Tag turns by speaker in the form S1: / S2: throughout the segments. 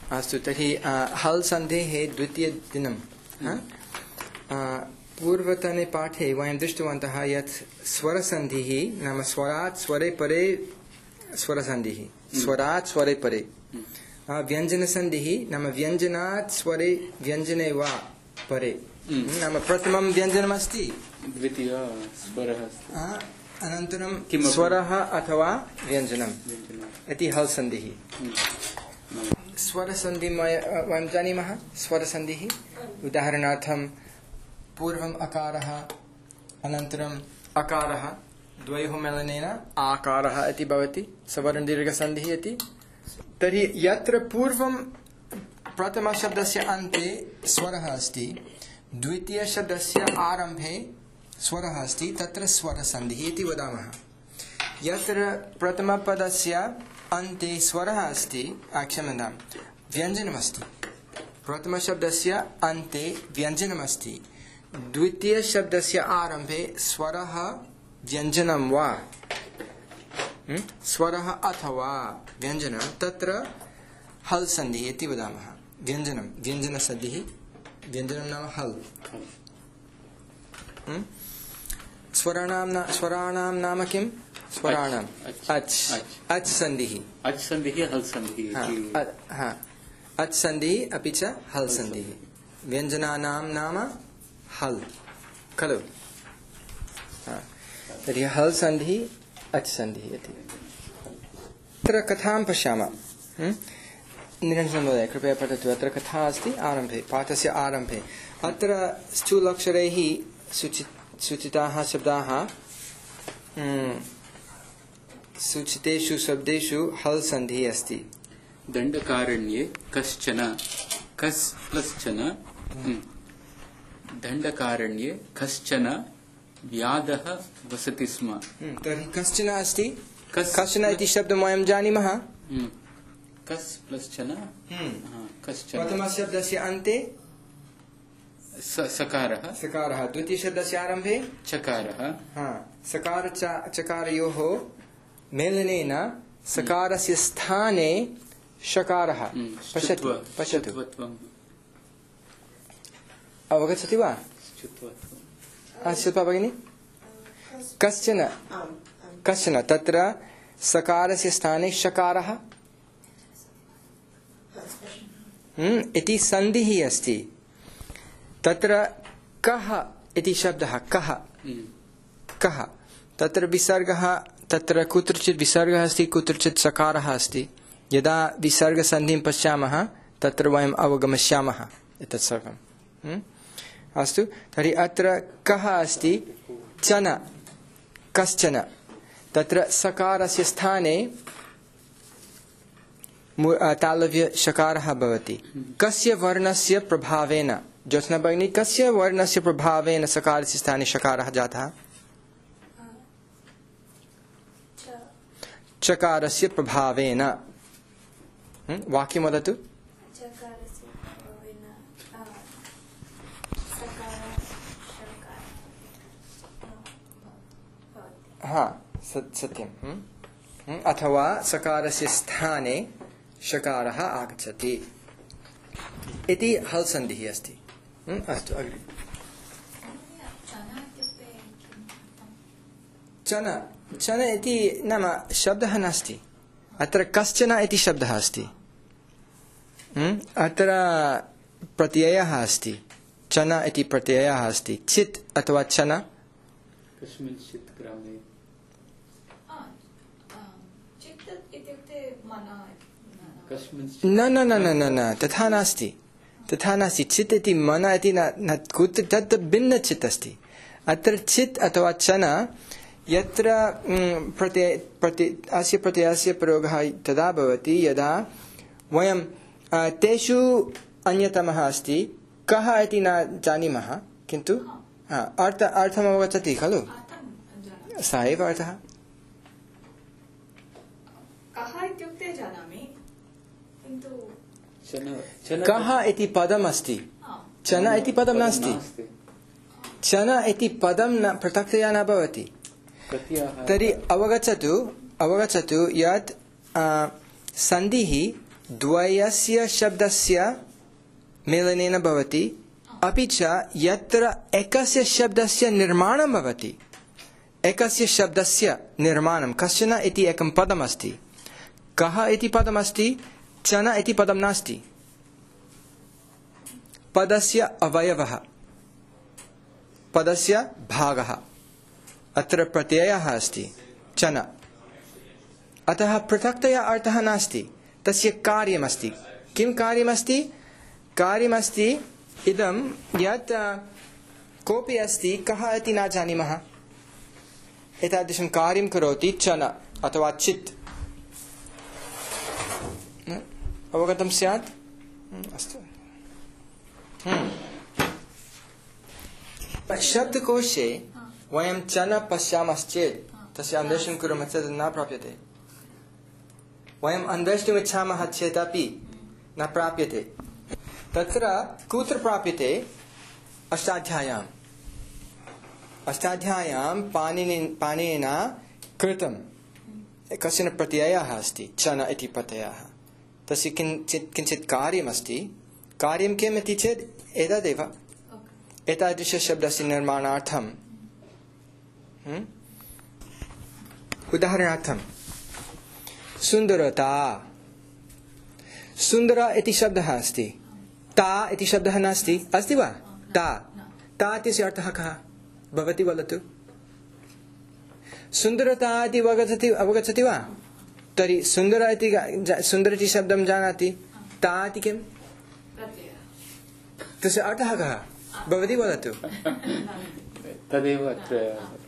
S1: अस्तु तर्हि हल् सन्धेः द्वितीयदिनं पूर्वतने पाठे वयं दृष्टवन्तः यत् स्वरसन्धिः नाम स्वरात् स्वरे परे स्वरसन्धिः स्वरात् स्वरे परे व्यञ्जनसन्धिः नाम व्यञ्जनात् स्वरे व्यञ्जने वा परे नाम प्रथमं व्यञ्जनमस्ति द्वितीय स्वरः अनन्तरं स्वरः अथवा व्यञ्जनम् इति हल् सन्धिः स्वरसन्धिं वयं जानीमः स्वरसन्धिः उदाहरणार्थं पूर्वम् अकारः अनन्तरम् अकारः द्वयोः मेलनेन आकारः इति भवति सवर्णदीर्घसन्धिः इति तर्हि यत्र पूर्वं प्रथमशब्दस्य अन्ते स्वरः अस्ति द्वितीयशब्दस्य आरम्भे स्वरः अस्ति तत्र स्वरसन्धिः इति वदामः यत्र प्रथमपदस्य अन्ते स्वरः अस्ति क्षम्यतां व्यञ्जनमस्ति प्रथमशब्दस्य अन्ते व्यञ्जनमस्ति द्वितीयशब्दस्य आरम्भे स्वरः व्यञ्जनं वा स्वरः अथवा व्यञ्जनं तत्र हल् सन्धिः इति वदामः व्यञ्जनं व्यञ्जनसन्धिः व्यञ्जनं नाम हल् स्वराणां नाम किं स्वराणाम् अच् सन्धिः
S2: हल् सन्धिः
S1: अच् सन्धिः अपि च हल् सन्धिः व्यञ्जनानां नाम हल् खलु तर्हि हल् सन्धिः अच् सन्धिः इति अत्र कथां पश्यामः निरञ्जन महोदय कृपया पठतु अत्र कथा अस्ति आरम्भे पाठस्य आरम्भे अत्र स्थूलाक्षरैः सूचिताः शब्दाः सूचितेषु शब्देषु हल् सन्धिः अस्ति
S2: दण्डकारण्ये कश्चन कस् प्लश्चन दण्डकारण्ये कश्चन व्याधः वसति स्म
S1: तर्हि कश्चन अस्ति कश्चन इति शब्दं वयं जानीमः
S2: कस् प्लश्चन कश्चन
S1: प्रथमशब्दस्य अन्ते सकारः द्वितीयशब्दस्य आरम्भे
S2: चकारः
S1: सकार चकारयोः मेलनेन सकारस्य स्थाने षकारः पश्यतु अवगच्छति वा शिल्पा भगिनी कश्चन तत्र सकारस्य स्थाने षकारः इति सन्धिः अस्ति तत्र कः इति शब्दः कः तत्र विसर्गः तत्र कुत्रचित् विसर्गः अस्ति कुत्रचित् सकारः अस्ति यदा विसर्गसन्धिं पश्यामः तत्र वयम् अवगमिष्यामः एतत् सर्वम् अस्तु तर्हि अत्र कः अस्ति चन कश्चन तत्र सकारस्य स्थाने तालव्य षकारः भवति कस्य वर्णस्य प्रभावेन ज्योत्स्ना भगिनी कस्य वर्णस्य प्रभावेन सकारस्य स्थाने षकारः जातः चकारस्य प्रभावेन वाक्यं वदतु सत्यम् अथवा सकारस्य स्थाने षकारः आगच्छति इति हल् सन्धिः अस्ति अस्तु अग्रे चन इति नाम शब्दः नास्ति अत्र कश्चन इति शब्दः अस्ति अत्र प्रत्ययः अस्ति चन इति प्रत्ययः अस्ति चित् अथवा चन न तथा नास्ति चित् इति मन इति न कुत्र तत् भिन्न चित् अस्ति अत्र चित् अथवा चन यत्र अस्य प्रत्ययस्य प्रयोगः तदा भवति यदा वयं तेषु अन्यतमः अस्ति कः इति न जानीमः किन्तु अर्थम् अवगच्छति खलु स एव अर्थः कः इति पदम् अस्ति चन इति पदं नास्ति चन इति पदं पृथक्तया न भवति तर्हि अवगच्छतु यत् सन्धिः द्वयस्य शब्दस्य मेलनेन भवति, अपि च यत्र एकस्य शब्दस्य निर्माणं भवति, एकस्य शब्दस्य निर्माणं, कश्चन इति एकं पदमस्ति, कः इति पदमस्ति, चन इति पदं नास्ति, पदस्य अवयवः, पदस्य भागः, अत्र प्रत्ययः अस्ति चन, अतः पृथक्तया अर्थः नास्ति, तस्य कार्यमस्ति। किं कार्यमस्ति? कार्यमस्ति इदं यत् कोऽपि अस्ति, कः इति न जानीमः, एतादृशं कार्यं करोति चन अथवा चित्। अवगतं स्यात्? अस्तु। शब्दकोशे वयं चन पश्यामश्चेत् तस्य अन्वेषणं कुर्मः चेत् न प्राप्यते। वयम् अन्वेष्टुम् इच्छामः चेदपि न प्राप्यते। तत्र कुत्र प्राप्यते? अष्टाध्याय्याम्। अष्टाध्याय्यां पाणिनिना कृतं कश्चन प्रत्ययः अस्ति, चन इति प्रत्ययः। तस्य किञ्चित् कार्यमस्ति। कार्यं किम् इति चेत् एतदेव, एतादृशशब्दस्य निर्माणार्थम्। उदाहरणार्थं सुन्दरता, सुन्दर इति शब्दः अस्ति, ता इति शब्दः नास्ति, अस्ति वा? ता इत्यस्य अर्थः कः भवति वदतु? सुन्दरता इति अवगच्छति वा? तर्हि सुन्दर इति शब्दं जानाति, ता इति किम्? तस्य अर्थः कः भवति वदतु?
S2: तदेव अत्र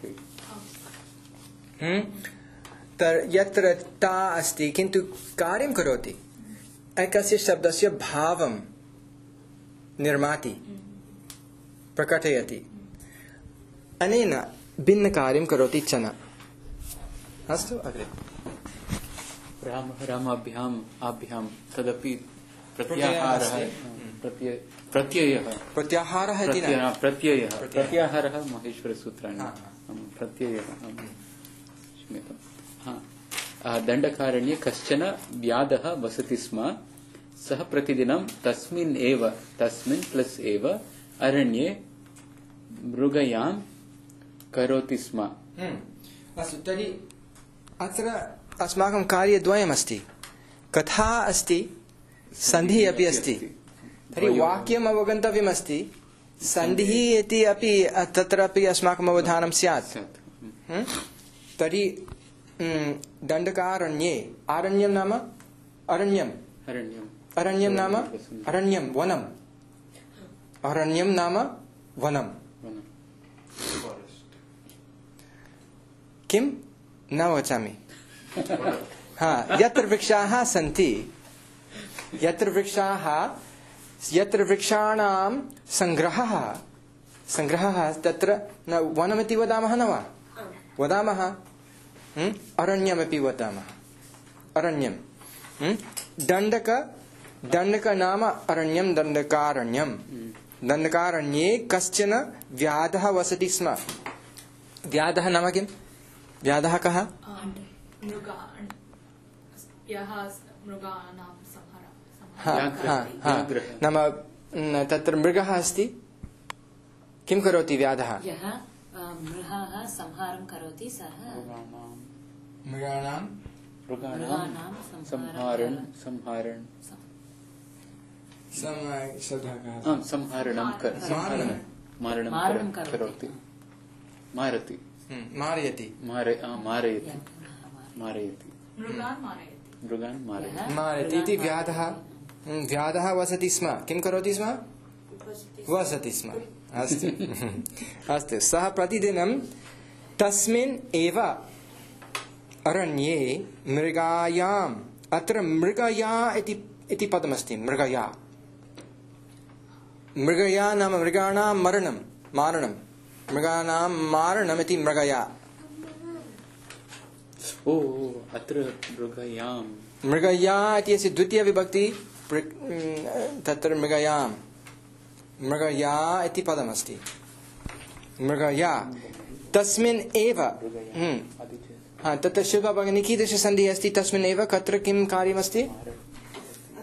S1: यत्र ता अस्ति किन्तु कार्यं करोति, एकस्य शब्दस्य भावं निर्माति, प्रकटयति, अनेन भिन्नकार्यं करोति चन। अस्तु, अग्रे।
S2: रामाभ्याम् आभ्यां तदपि प्रत्याहारः, प्रत्ययः, प्रत्याहारः माहेश्वरसूत्राणि, प्रत्ययः। दण्डकारण्ये कश्चन व्याधः वसति स्म, सः प्रतिदिनं तस्मिन् प्लस् एव अरण्ये मृगयां करोति स्म।
S1: अस्तु, तर्हि अत्र अस्माकं कार्यद्वयमस्ति, कथा अस्ति, सन्धिः अपि अस्ति। तर्हि वाक्यम् अवगन्तव्यमस्ति, सन्धिः इति अपि तत्रापि अस्माकम् अवधानं स्यात्। तर्हि दण्डकारण्ये, आरण्यं नाम अरण्यम्, अरण्यं नाम अरण्यं, वनम्, अरण्यं नाम वनम्। किं न वचामि? यत्र वृक्षाः सन्ति, यत्र वृक्षाणां सङ्ग्रहः तत्र न वनमिति वदामः न वा? वदामः, अरण्यमपि वदामः, अरण्यं। दण्डक नाम अरण्यं, दण्डकारण्यं। दण्डकारण्ये कश्चन व्याधः वसति स्म। व्याधः नाम किं? व्याधः कः? नाम तत्र मृगः अस्ति, किं करोति व्याधः?
S3: मृगः संहारं करोति, सः
S2: मृगाणां संहारणं करोति, मारयति, मृगान् मारयति
S1: इति व्याधः वसति स्म। किं करोति स्म? वसति स्म। अस्तु, अस्तु। सः प्रतिदिनं तस्मिन् एव अरण्ये मृगायाम्, अत्र मृगया इति पदमस्ति, मृगया। मृगया नाम मृगाणां मारणं, मृगाणां मारणमिति मृगया।
S2: अत्र
S1: मृगया इत्यस्य द्वितीया विभक्ति, तत्र मृगया इति पदमस्ति, मृगया। तस्मिन् एव, तत्र शुभभगिनी कीदृशसन्धिः अस्ति? तस्मिन् एव, कत्र किं कार्यमस्ति?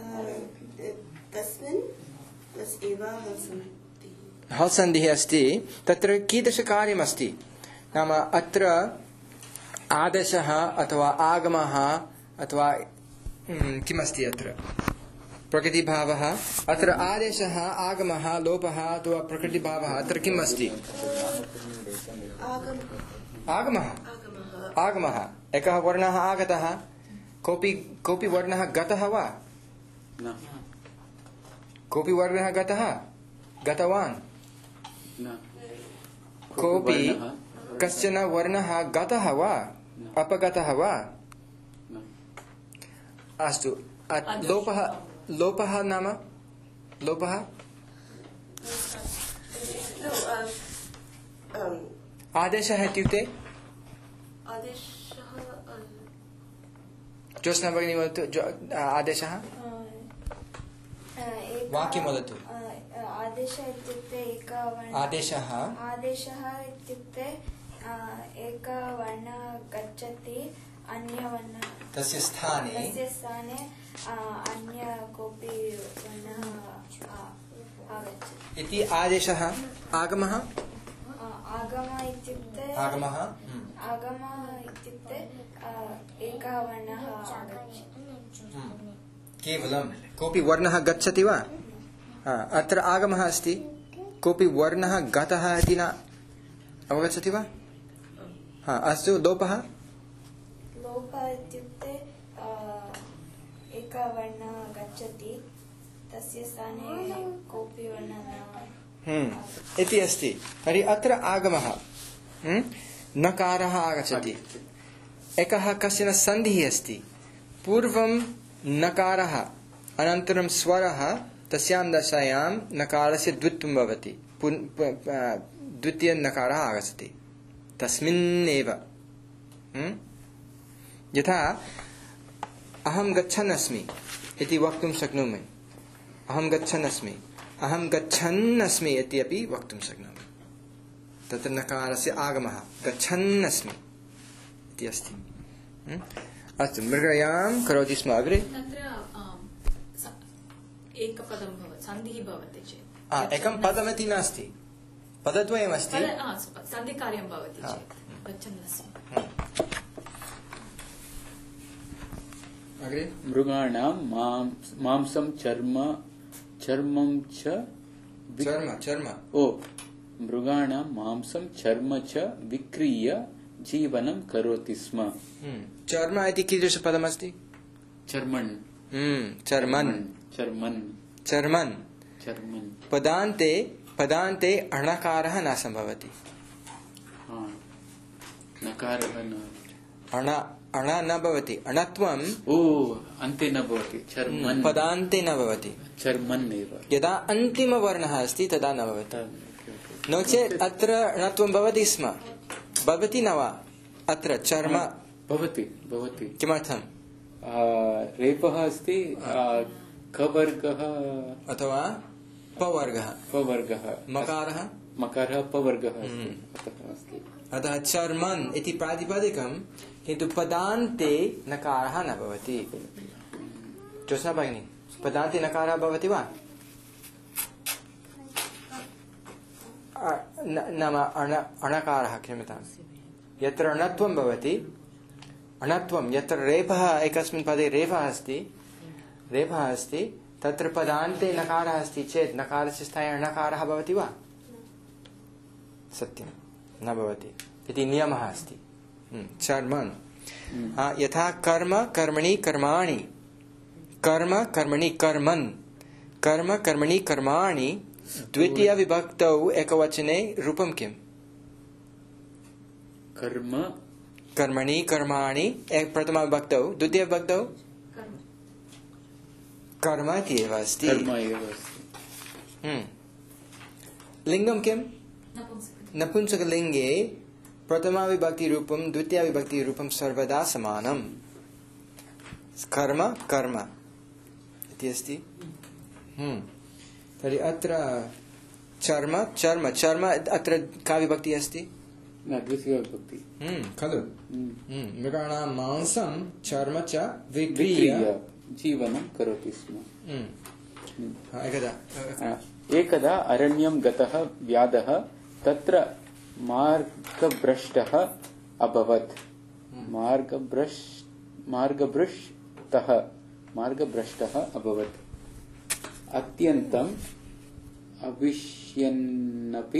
S1: हल् सन्धिः अस्ति तत्र कीदृशकार्यमस्ति नाम अत्र आदेशः अथवा आगमः अथवा किमस्ति अत्र प्रकृतिभावः अत्र आदेशः आगमः लोपः अथवा प्रकृतिभावः अत्र किम् अस्ति आगमः आगमः एकः वर्णः आगतः कोऽपि वर्णः गतः वा कोऽपि वर्णः गतः गतवान् कोऽपि कश्चन वर्णः गतः वा अपगतः वा अस्तु लोपः लोपः नाम लोपः आदेशः इत्युक्ते ज्योत्स्ना भगिनी वदतु आदेशः वाक्यं वदतु
S4: आदेशः इत्युक्ते आदेशः इत्युक्ते एकः वर्णः गच्छति अन्यवर्णः
S1: तस्य स्थाने
S4: अन्य कोऽपि वर्णः आगच्छति
S1: इति आदेशः आगमः
S4: आगमः इत्युक्ते एकः वर्णः आगच्छति
S1: केवलं कोऽपि वर्णः गच्छति वा अत्र आगमः अस्ति कोऽपि वर्णः गतः इति न अवगच्छति वा अस्तु लोपः
S4: इत्युक्ते एकः वर्णः गच्छति तस्य स्थाने कोऽपि वर्णः
S1: इति अस्ति तर्हि अत्र आगमः नकारः आगच्छति एकः कश्चन सन्धिः अस्ति पूर्वं नकारः अनन्तरं स्वरः तस्यां दशायां नकारस्य द्वित्वं भवति द्वितीयनकारः आगच्छति तस्मिन्नेव यथा अहं गच्छन् अस्मि इति वक्तुं शक्नोमि अहं गच्छन् अस्मि इति अपि वक्तुं शक्नोमि तत्र नकारस्य आगमः गच्छन् अस्मि इति अस्ति अस्तु मृगयां करोति स्म अग्रे
S3: तत्र एकपदं भवति सन्धिः भवति चेत्
S1: एकं पदमिति नास्ति पदद्वयमस्ति
S3: सन्धिकार्यं भवति चेत् गच्छन् अस्मि
S1: अग्रे
S2: मृगाणां मांसं चर्मं च
S1: चर्म
S2: मृगाणां मांसं चर्म च विक्रीय जीवनं करोति स्म
S1: चर्म इति कीदृशपदमस्ति
S2: चर्मन्
S1: चर्मन् पदान्ते अणकारः न सम्भवति
S2: नकारः
S1: अण न भवति अणत्वं
S2: अन्ते न भवति चर्मन्
S1: पदान्ते न भवति
S2: चर्मन् एव
S1: यदा अन्तिमवर्णः अस्ति तदा न भवति नो चेत् अत्र णत्वं भवति स्म भवति न वा अत्र चर्म
S2: भवति
S1: किमर्थं
S2: रेपः अस्ति कवर्गः
S1: अथवा पवर्गः मकारः पवर्गः
S2: अस्ति
S1: अतः चर्मन् इति प्रातिपदिकं किन्तु पदान्ते नकारः न भवति ज्योत्स्ना भगिनी पदान्ते नकारः भवति वा नाम अणकारः क्षम्यतां यत्र अणत्वं भवति अणत्वं यत्र रेफः एकस्मिन् पदे रेफः अस्ति तत्र पदान्ते नकारः अस्ति चेत् नकारस्य स्थाने अणकारः भवति वा सत्यं न भवति इति नियमः अस्ति चर्मन् यथा कर्म कर्मणि कर्माणि कर्म कर्मणि कर्मन् कर्म कर्मणि कर्माणि द्वितीय विभक्तौ एकवचने रूपं किम्
S2: कर्म
S1: कर्मणि कर्माणि प्रथमा विभक्तौ द्वितीय विभक्तौ कर्म इति एव अस्ति लिङ्गं किम् नपुंसकलिङ्गे प्रथमा विभक्तिरूपं द्वितीय विभक्तिरूपं सर्वदा समानम् कर्म कर्म इति अस्ति तर्हि अत्र चर्म चर्म चर्म अत्र का विभक्तिः अस्ति
S2: द्वितीया विभक्ति
S1: खलु मृगाणां मांसं चर्म च विक्रीय
S2: जीवनं करोति स्म
S1: एकदा
S2: एकदा अरण्यं गतः व्याधः तत्र मार्गभ्रष्टः अभवत्। मार्गभ्रष्टः अभवत्। अत्यन्तम् अविश्यन्नपि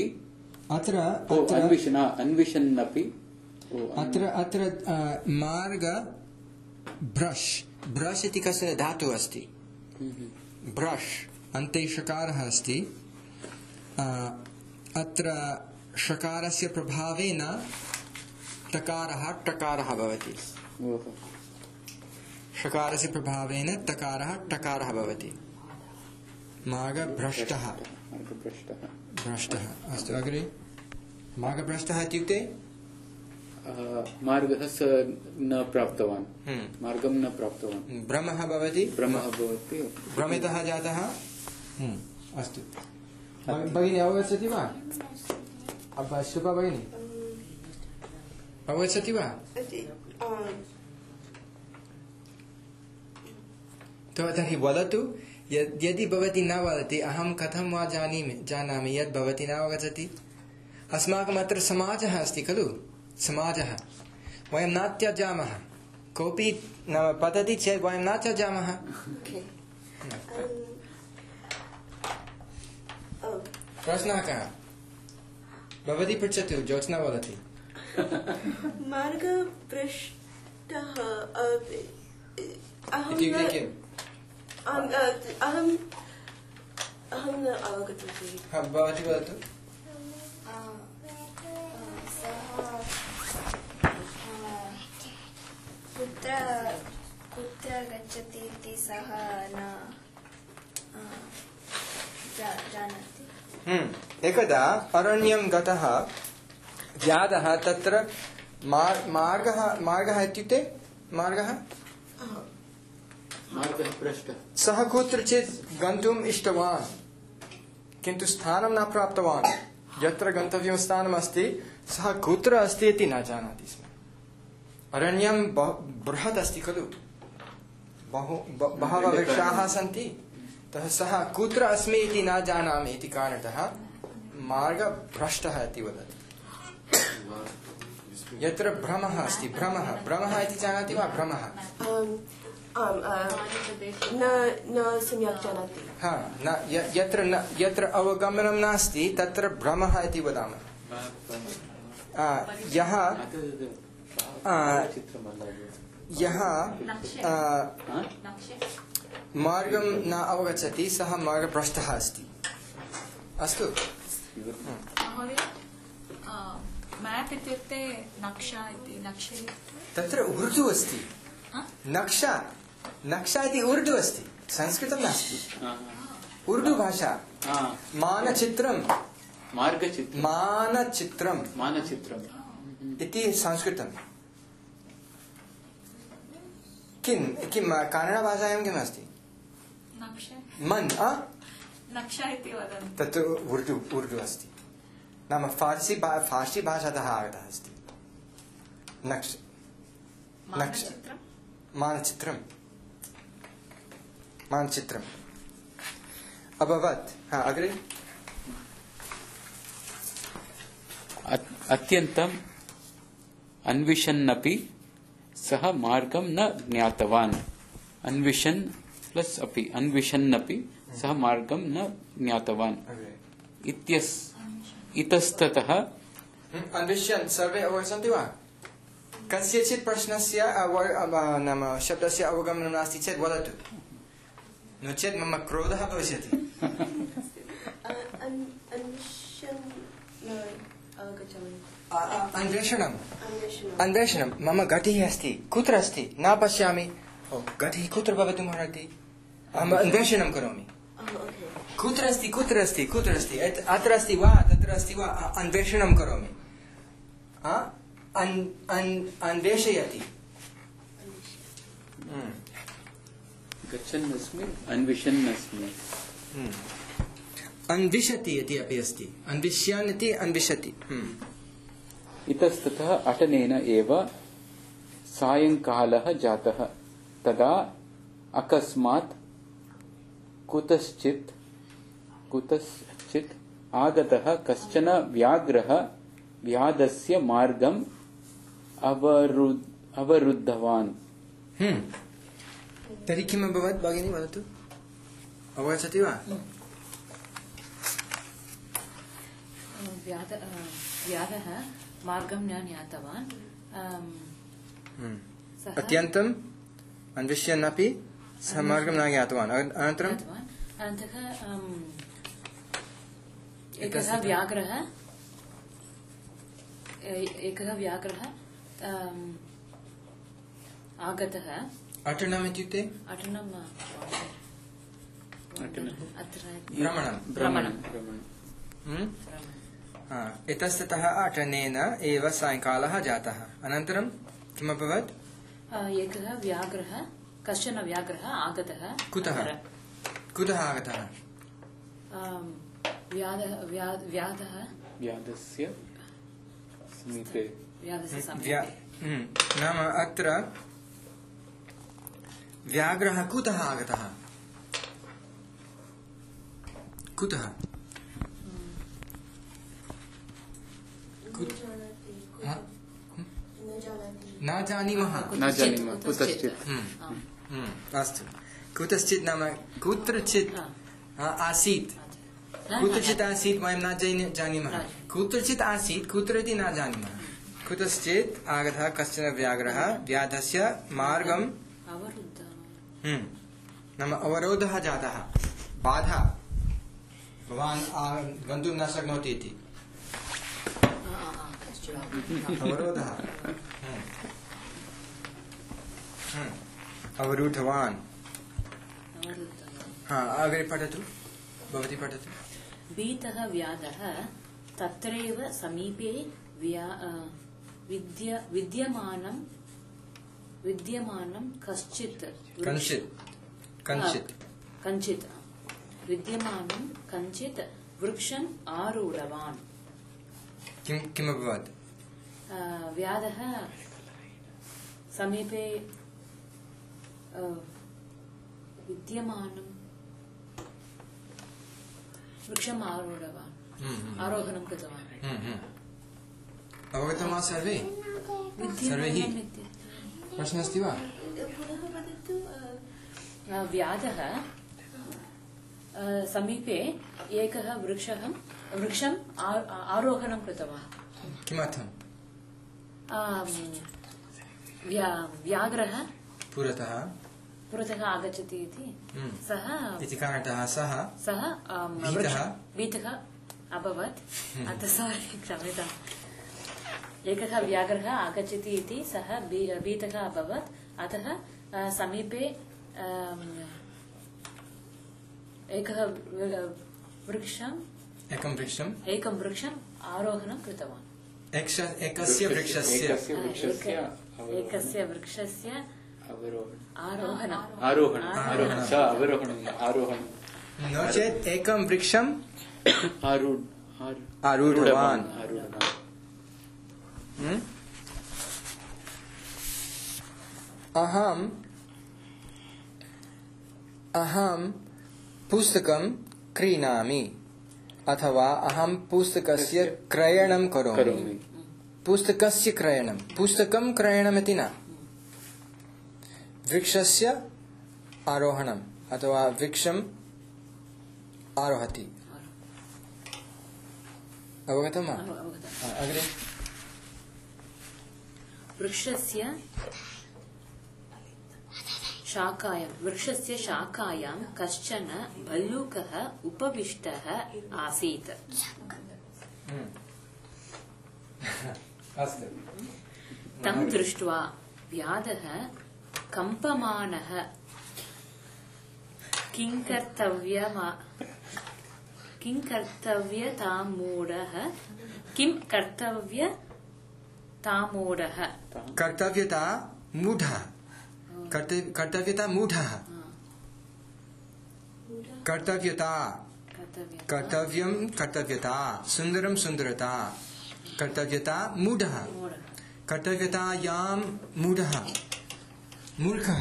S2: अन्विषन्नपि
S1: अत्र मार्ग भ्रश इति कस्य धातुः अस्ति। भ्रश अन्ते षकारः अस्ति। अत्र षकारस्य प्रभावेन तकारः टकारः भवति। षकारस्य प्रभावेन तकारः टकारः भवति। मार्गभ्रष्टः अस्तु अग्रे। मार्गभ्रष्टः इत्युक्ते
S2: मार्गः स न प्राप्तवान्, मार्गं न प्राप्तवान्,
S1: भ्रमः भवति, भ्रमितः जातः। अस्तु भगिनी अवगच्छति वा? शुभा भगिनी अवगच्छति वा? तर्हि वदतु। यदि भवती न वदति अहं कथं वा जानामि यद् भवती न अवगच्छति। अस्माकम् अत्र समाजः अस्ति खलु। समाजः वयं न त्यजामः। कोऽपि न पतति चेत् वयं न त्यजामः। प्रश्नः कः? भवती पृच्छतु। ज्योत्स्ना वदति।
S5: मार्गभ्रष्टः अहं न अवगतवती।
S1: भवती वदतु।
S4: कुत्र गच्छति इति सः न जानाति।
S1: एकदा अरण्यं गतः व्याधः तत्र मार्गः इत्युक्ते मार्गः
S2: भ्रष्टः।
S1: सः कुत्रचित् गन्तुम् इष्टवान् किन्तु स्थानं न प्राप्तवान्। यत्र गन्तव्यं स्थानमस्ति सः कुत्र अस्ति इति न जानाति स्म। अरण्यं बृहत् अस्ति खलु। बहवः वृक्षाः सन्ति। तः सः कुत्र अस्मि इति न जानामि इति कारणतः मार्गभ्रष्टः इति वदति। यत्र भ्रमः अस्ति। भ्रमः इति जानाति वा? भ्रमः
S5: न सम्यक् जानाति।
S1: यत्र अवगमनं नास्ति तत्र भ्रमः इति वदामः। यः मार्गं न अवगच्छति सः मार्गभ्रष्टः अस्ति। अस्तु।
S3: मैप् इत्युक्ते नक्षा इति। नक्षे
S1: तत्र उर्दु अस्ति। नक्षा इति उर्दु अस्ति, संस्कृतं नास्ति। उर्दु भाषा। मानचित्रं मानचित्रम् इति संस्कृतं। किं कन्नडभाषायां किम् अस्ति?
S3: नक्षा इति वदन्ति।
S1: तत् उर्दु अस्ति। नाम फार्सी भाषातः आगतः अस्ति। मानचित्रम् अभवत्। अग्रे।
S2: अत्यन्तम् अन्विषन्नपि सः मार्गं न ज्ञातवान्। अन्विषन्नपि सः मार्गं न ज्ञातवान्। इतस्ततः
S1: अन्विष्यन् सर्वे अवगच्छन्ति वा? कस्यचित् प्रश्नस्य नाम शब्दस्य अवगमनं नास्ति चेत् वदतु, नो चेत् मम क्रोधः भविष्यति। अन्वेषणं मम गतिः अस्ति। कुत्र अस्ति न पश्यामि। गतिः कुत्र भवितुम् अर्हति? अहम् अन्वेषणं करोमि। कुत्र अस्ति अत्र अस्ति वा तत्र अस्ति वा अन्वेषणं करोमि। अन्वेषयति।
S2: गच्छन्नस्मि अन्विषन्नस्मि।
S1: अन्विषति इति अपि अस्ति। अन्विष्यन् इति अन्विषति।
S2: इतस्ततः अटनेन एव सायंकालः जातः। तदा अकस्मात् कुतश्चित् कुतश्चित् आगतः कश्चन व्याघ्रः व्याधस्य मार्गम् अवरुद्धवान्।
S1: तर्हि किम् अभवत् भगिनी वदतु, अवगच्छति वा?
S6: व्याधः मार्गं न ज्ञातवान्,
S1: अत्यन्तम् अन्विष्यन्नपि सः मार्गं न ज्ञातवान्। अनन्तरं
S6: एकः व्याघ्रः आगतः।
S1: अटनम् इत्युक्ते भ्रमणम्। इतस्ततः अटनेन एव सायङ्कालः जातः। अनन्तरं किम् अभवत्?
S6: एकः व्याघ्रः, कश्चन व्याघ्रः आगतः।
S1: कुतः आगतः?
S2: व्याधस्य समीपे।
S1: नाम अत्र व्याघ्रः कुतः आगतः? कुतः? न जानीमः।
S2: कुतश्चित्।
S1: अस्तु, कुतश्चित् नाम कुत्रचित् आसीत्। कुत्रचित् आसीत् वयं न जानीमः। कुत्रचित् आसीत्, कुत्र इति न जानीमः। कुतश्चित् आगतः कश्चन व्याघ्रः व्याधस्य मार्गम् नाम अवरोधः जातः, बाधा, भवान् गन्तुं न शक्नोति इति अवरोधः। अवरुद्धवान्। अग्रे पठतु, भवती पठतु।
S6: भीतः व्याधः तत्रैव समीपे विद्यमानं कञ्चित् वृक्षम् आरूढवान्।
S1: किम् अभवत्?
S6: व्याधः समीपे विद्यमानं वृक्षम् आरूढवान्, आरोहणं कृतवान्।
S1: अवगतं वा सर्वे? सर्वैः प्रश्नः अस्ति वा?
S6: व्याधः समीपे एकः वृक्षम् आरोहणं कृतवान्।
S1: किमर्थं?
S6: व्याघ्रः पुरतः आगच्छति इति सः
S1: इति कारणतः सः
S6: भीतः अभवत्। अतः क्षम्यताम्, एकः व्याघ्रः आगच्छति इति सः भीतः अभवत्। अतः समीपे एकं वृक्षम् आरोहणं कृतवान्।
S1: एकस्य वृक्षस्य
S2: आरोहणं।
S1: नो चेत् एकं वृक्षम् आरूढवान्। अहं पुस्तकं क्रीणामि अथवा अहं पुस्तकस्य क्रयणं करोमि। पुस्तकस्य क्रयणं, पुस्तकं क्रयणमिति न, वृक्षस्य आरोहणम् अथवा वृक्षम् आरोहति। अवगतं वा? अग्रे।
S6: वृक्षस्य शाखायां कश्चन भल्लूकः उपविष्टः आसीत्। तं दृष्ट्वा व्याधः कम्पमानः किं कर्तव्यतामूढः
S1: कर्तव्यता, सुन्दरं सुन्दरता, कर्तव्यता मूढः, कर्तव्यतायां मूढः, मूर्खः।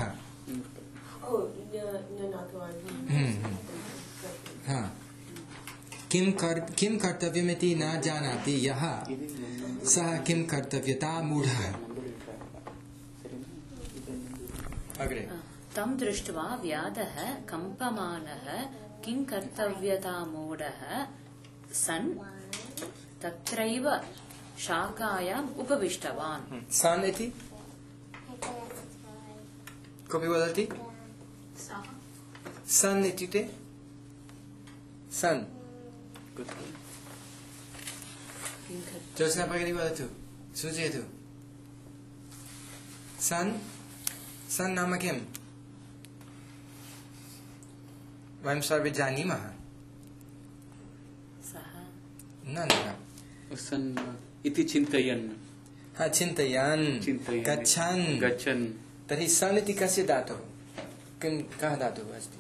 S1: किं कर्तव्यमिति न जानाति यः सः किं कर्तव्यता मूढः। अग्रे
S6: तं दृष्ट्वा व्याधः कम्पमानः किं कर्तव्यतामूढः सन् तत्रैव शाखायाम् उपविष्टवान्।
S1: सन् इति कोऽपि वदति? सन् इत्युक्ते सन् ज्योत्स्ना भगिनी वदतु, सूचयतु। सन् सन् नाम किम्? वयं सर्वे जानीमः। न न
S2: सन् इति चिन्तयन्।
S1: हा, चिन्तयन् गच्छन्
S2: गच्छन्।
S1: तर्हि सन् इति कस्य धातुः? कः धातुः अस्ति?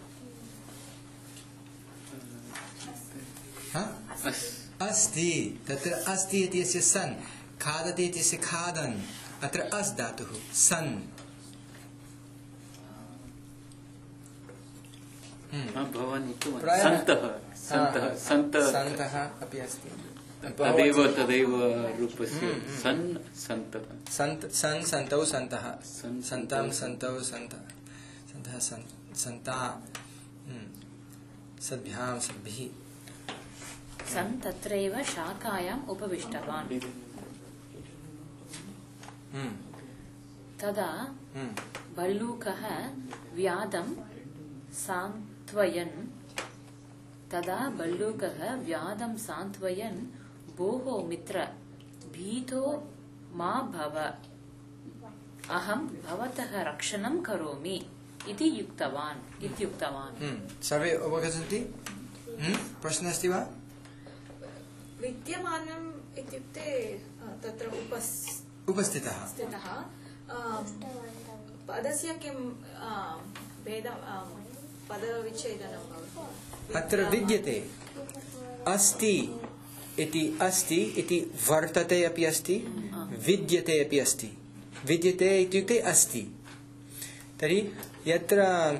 S1: अस्ति। तत्र अस्ति इति अस्य सन्, खादति इति अस्य खादन्, अत्र अस् धातुः सन्।
S2: भवान् सन्तः सन्तः सन्तः
S1: सन्तः अपि अस्ति।
S2: तदेव रूपस्य सन् सन्तः
S1: सन् सन्तौ सन्तः सन्तं सन्तौ सन्तः सन्तः सन्ता सद्भ्यां सद्भिः।
S6: सन् तत्रैव शाखायाम् उपविष्टवान्। तदा भल्लूकः व्याधं सान्त्वयन् भोः मित्र भीतो मा भव अहं भवतः रक्षणं करोमि इति इत्युक्तवान्।
S1: सर्वे अवगच्छन्ति? प्रश्नः अस्ति वा?
S3: विद्यमानम् इत्युक्ते तत्र
S1: उपस्थितः
S3: पदस्य किं भेदं पदविच्छेदनं भवति?
S1: अत्र विद्यते अस्ति इति वर्तते अपि अस्ति, विद्यते अपि अस्ति। विद्यते इत्युक्ते अस्ति। तर्हि यत्र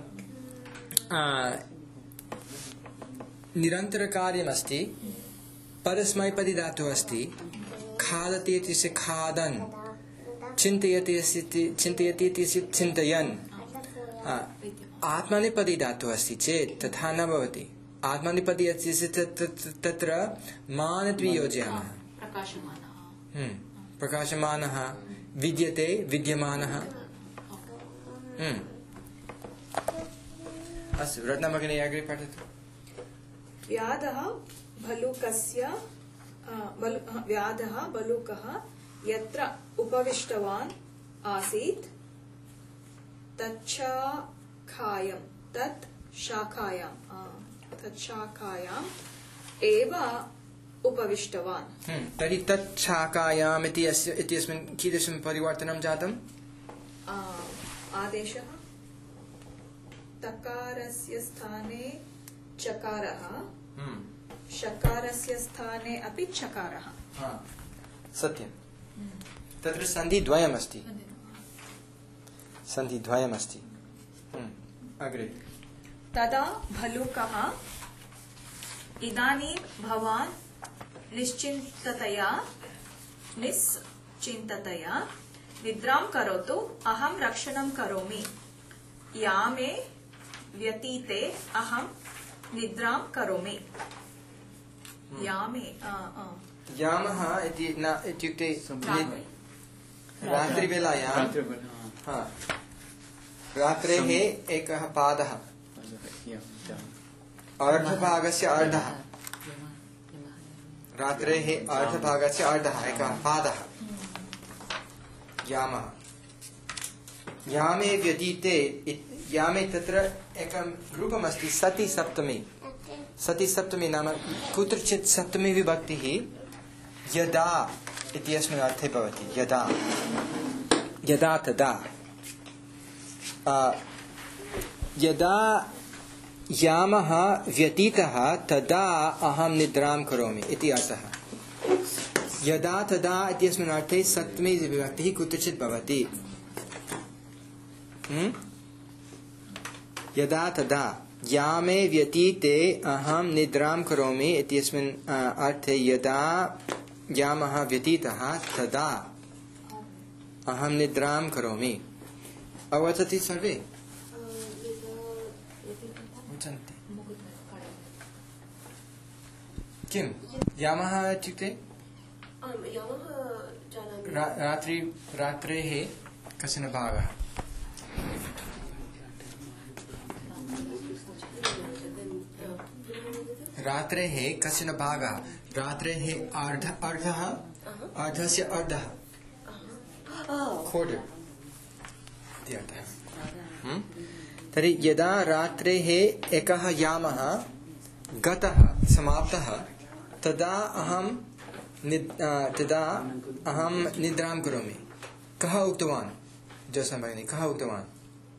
S1: निरन्तरकार्यमस्ति, परस्मैपदी धातुः अस्ति, खादति इत्यस्य खादन्, चिन्तयति इत्यस्य चिन्तयन्। आत्मनेपदी धातुः अस्ति चेत् तथा न भवति। आत्मनेपदी अस्ति तत्र मानत्वं योजयामः। प्रकाशमानः, विद्यते, विद्यमानः। अस्तु, रत्ना भगिनी अग्रे पठतु।
S3: व्याधः भल्लूकः यत्र उपविष्टवान् आसीत् तत् शाखायाम् एव उपविष्टवान्।
S1: तर्हि तत् शाखायाम् इत्यस्मिन् कीदृशं परिवर्तनं जातम्?
S3: आदेशः तकारस्य स्थाने चकारः, शकारस्य स्थाने अपि चकारः।
S1: सत्यं। तत्र सन्धिद्वयमस्ति। सन्धिद्वयमस्ति। अग्रे।
S3: तदा भल्लूकः इदानीं भवान् निश्चिन्ततया निद्रां करोतु, अहं रक्षणं करोमि। यामे व्यतीते अहं निद्रां करोमि।
S1: यामः इति न इत्युक्ते रात्रिवेलायां रात्रेः एकः पादः, अर्धभागस्य अर्धः, रात्रेः अर्धभागस्य अर्धः एकः पादः यामः। यामे व्यतीते, यामे तत्र एकं रूपमस्ति सति सप्तमी। सति सप्तमी नाम कुत्रचित् सप्तमी विभक्तिः यदा इत्यस्मिन् अर्थे भवति। यदा तदा यदा यामः व्यतीतः तदा अहं निद्रां करोमि इति अर्थः। यदा तदा इत्यस्मिन् अर्थे सप्तमी विभक्तिः कुत्रचित् भवति। यदा तदा यामे व्यतीते अहं निद्रां करोमि इत्यस्मिन् अर्थे यदा यामः व्यतीतः तदा अहं निद्रां करोमि। अवगच्छति सर्वे? उच्यन्ते किं यामः इत्युक्ते रात्रेः कश्चन भागः। रात्रेः कश्चन भागः, रात्रेः अर्धस्य अर्धः quarter इति अर्थः। तर्हि यदा रात्रेः एकः यामः गतः समाप्तः तदा अहं निद्रां करोमि। कः उक्तवान्? जोसा भगिनी, कः उक्तवान्?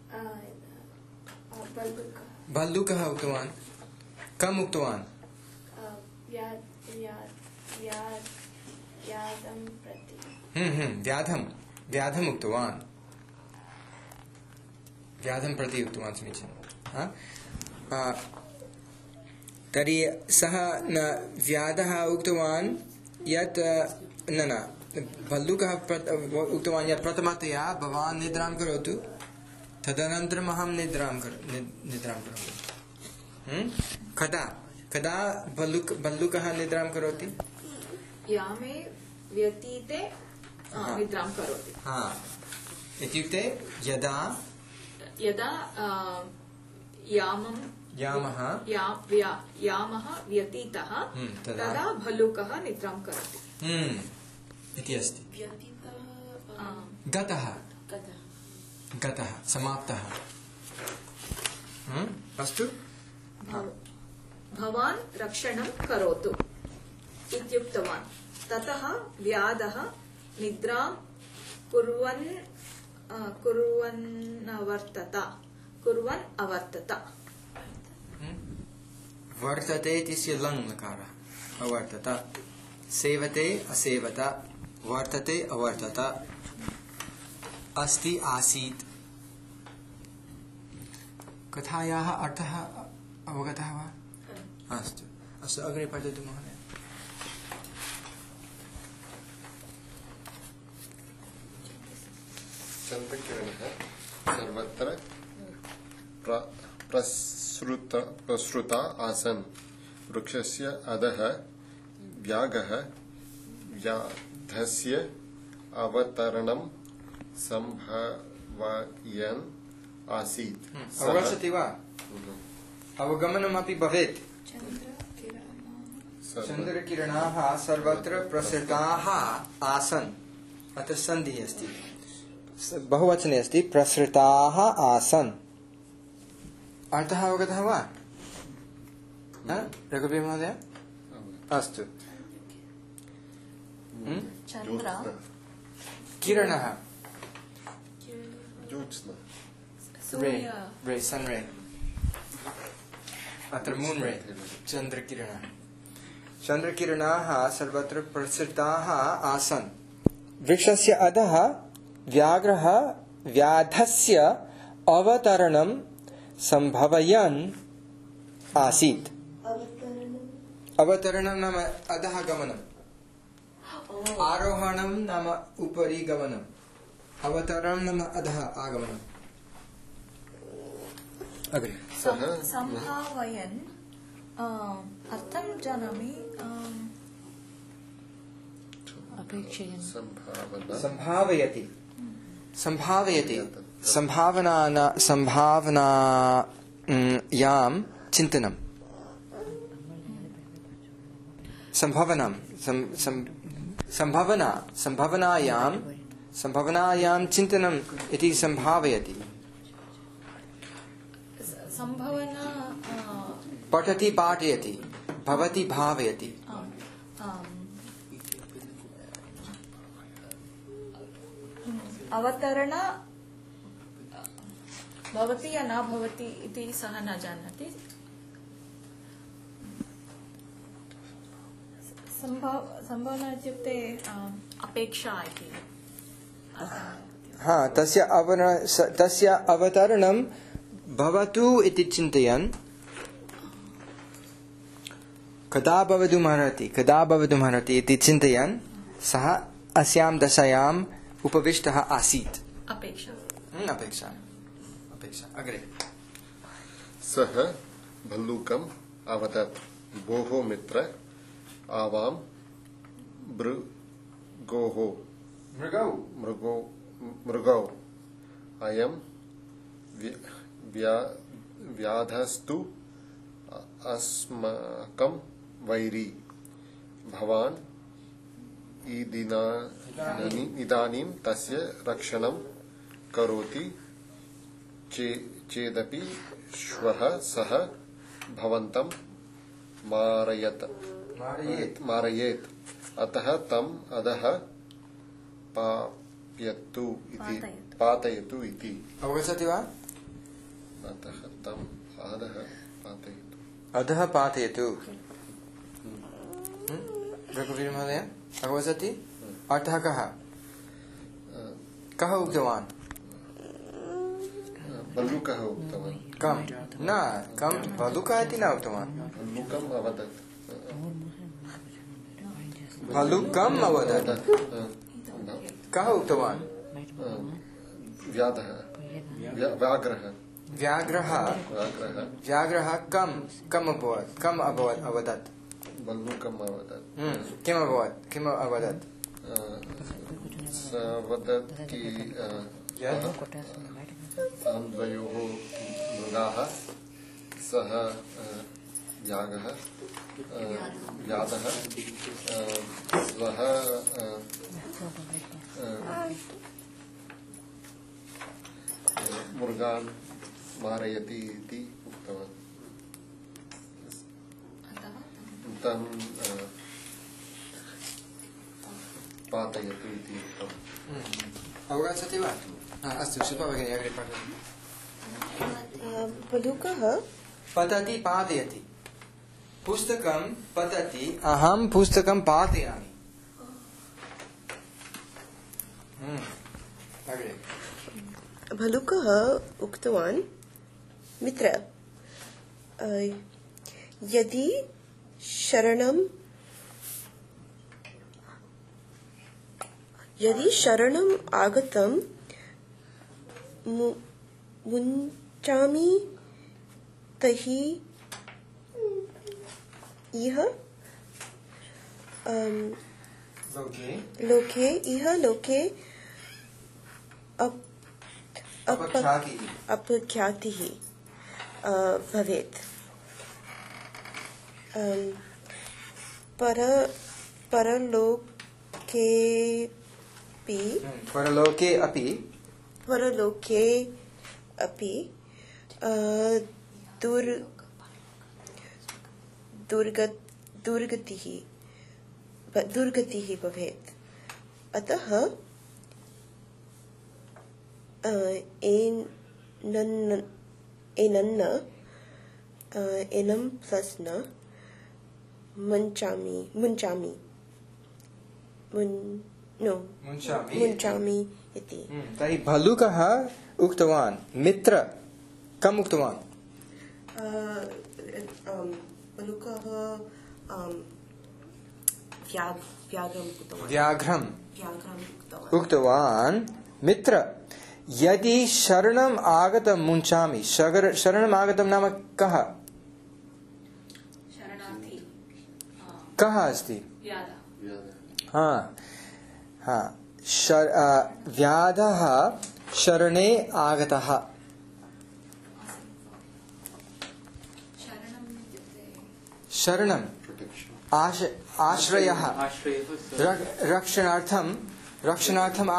S1: भल्लूकः उक्तवान्। कम् उक्तवान्? व्याधम् उक्तवान्। व्याधं प्रति उक्तवान्। समीचीनं। तर्हि सः व्याधः उक्तवान् यत् भल्लूकः उक्तवान् यत् प्रथमतया भवान् निद्रां करोतु, तदनन्तरम् अहं निद्रां करोमि। कदा भल्लूकः निद्रां करोति?
S3: यामे व्यतीते निद्रां करोति।
S1: इत्युक्ते यदा यामः
S3: व्यतीतः तदा भल्लूकः निद्रां करोति
S1: इति अस्ति। गतः समाप्तः। अस्तु।
S3: भवान् रक्षणं करोतु इत्युक्तवान्। ततः व्याधः निद्रां कुर्वन् अवर्तत।
S1: वर्तते इत्यस्य लङ् लकारः अवर्तत। सेवते असेवत, वर्तते अवर्तत, अस्ति आसीत्। कथायाः अर्थः अवगतः वा? अस्तु अस्तु, अग्रे पठतु महोदय।
S7: चन्द्रकिरणः सर्वत्र प्रसृता आसन्। वृक्षस्य अधः व्याघः व्याधस्य अवतरणं सम्भावयन् आसीत्।
S1: अवगच्छति वा? अवगमनमपि भवेत्। चन्द्रकिरणाः सर्वत्र प्रसृताः आसन्। अत्र सन्धिः अस्ति, बहुवचने अस्ति प्रसृताः आसन्। अर्थः अवगतः वा? रघुवीर महोदय? अस्तु।
S4: चन्द्र
S1: किरणः रे सन रे, अत्र मून रे, चन्द्रकिरणः। चन्द्रकिरणाः सर्वत्र प्रसृताः आसन्। वृक्षस्य अधः व्याघ्रः व्याधस्य अवतरणं सम्भवयन् आसीत्। अवतरणं नाम अधः गमनम्, आरोहणं नाम उपरि गमनम्, अवतरणं नाम अधः आगमनम्। अग्रे
S3: सम्भावयन् अर्थं जानामि।
S1: सम्भावयति, संभावनायां चिन्तनं, संभावनायां चिन्तनम् इति सम्भावयति।
S3: संभावना
S1: पठति पाठयति, भवति भावयति।
S3: अवतरण भवति या न भवति इति सः न जानाति। संभावना इत्युक्ते अपेक्षा इति।
S1: तस्य अवतरणं भवतु इति चिन्तयन् कदा भवितुमर्हति इति चिन्तयन् सः अस्यां दशायाम् उपविष्टः आसीत्। अपेक्षा अग्रे
S7: सः भल्लूकम् अवदत् भोः मित्र आवां मृगौ अयं व्याधस्तु अस्माकं वैरी भवान् इदानीं तस्य रक्षणं करोति चेदपि श्वः सः भवन्तं मारयेत् अतः तम् अधः पातयतु इति।
S1: अवगच्छति वा?
S7: अतः तम्
S1: अधः पातयतु। रघुवीर महोदय अवगच्छति? अर्थः कः उक्तवान्?
S7: भल्लूकः उक्तवान्।
S1: कम् भल्लूकः इति न उक्तवान्।
S7: भल्लूकम् अवदत्।
S1: भल्लूकम् अवदत्। कः उक्तवान्? व्याघ्रः कम् अभवत् अवदत्?
S7: भल्लूकम् अवदत्।
S1: किम् अवदत्?
S7: वदत् कि द्वयोः मृगाः सः व्याधः स्वः मृगान् मारयति इति उक्तवान्। तं पातयतु इति उक्तम्।
S1: अवगच्छति वा? अस्तु शिल्पा भगिनी अग्रे पठतु।
S5: भल्लूकः
S1: पतति पातयति। पुस्तकं पतति अहं पुस्तकं पातयामि। अग्रे
S5: भल्लूकः उक्तवान् मित्र यदि शरणम् आगतं मुञ्चामि तर्हि इह लोके अपख्यातिः भवेत्। परलोके अपि दुर्गतिः भवेत्। अतः एनं प्रश्न मुञ्चामि इति।
S1: तर्हि भल्लूकः उक्तवान् मित्र कम् उक्तवान्?
S5: भल्लूकः
S1: व्याघ्रम् उक्तवान् मित्र यदि शरणम् आगतं मुञ्चामि। शरणम् आगतं नाम कः? कः अस्ति? व्याधः शरणे आगतः। शरणम् आश्रयः रक्षणार्थम्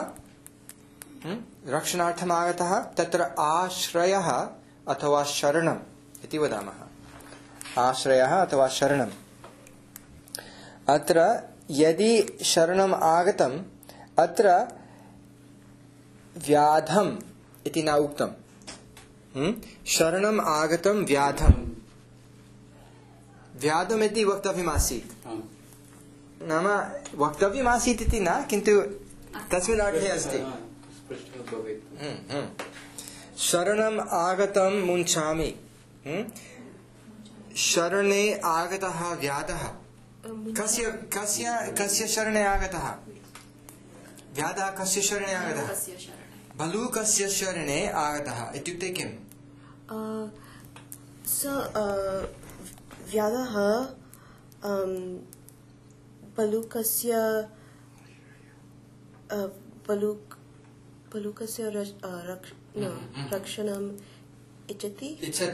S1: आगतः तत्र आश्रयः अथवा शरणम् इति वदामः। आश्रयः अथवा शरणम्। अत्र यदि शरणम् आगतम् अत्र व्याधम् इति न उक्तम्। शरणम् आगतं व्याधम् इति वक्तव्यमासीत्। नाम वक्तव्यमासीत् इति न, किन्तु तस्मिन् अर्थे अस्ति। शरणम् आगतं मुञ्चामि। शरणे आगतः व्याधः कस्य शरणे आगतः व्याधः कस्य शरणे आगतः भलूकस्य शरणे आगतः इत्युक्ते किम्
S5: व्याधः भलूकस्य रक्षणम् इच्छति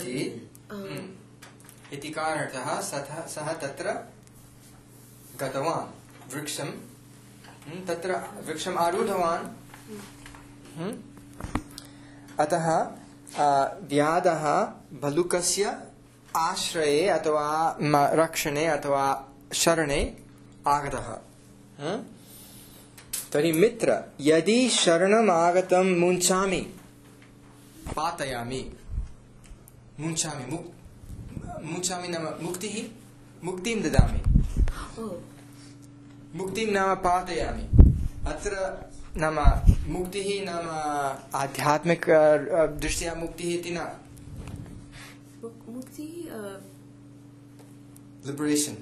S1: इति कारणतः सः तत्र गतवान् वृक्षं तत्र वृक्षम् आरूढवान् अतः व्याधः भलूकस्य आश्रये अथवा रक्षणे अथवा शरणे आगतः तर्हि मित्र यदि शरणम् आगतं मुञ्चामि पातयामि मुञ्चामि नाम मुक्तिं ददामि मुक्तिं नाम पातयामि अत्र नाम मुक्तिः नाम आध्यात्मिक दृष्ट्या मुक्तिः इति न लिबरेशन्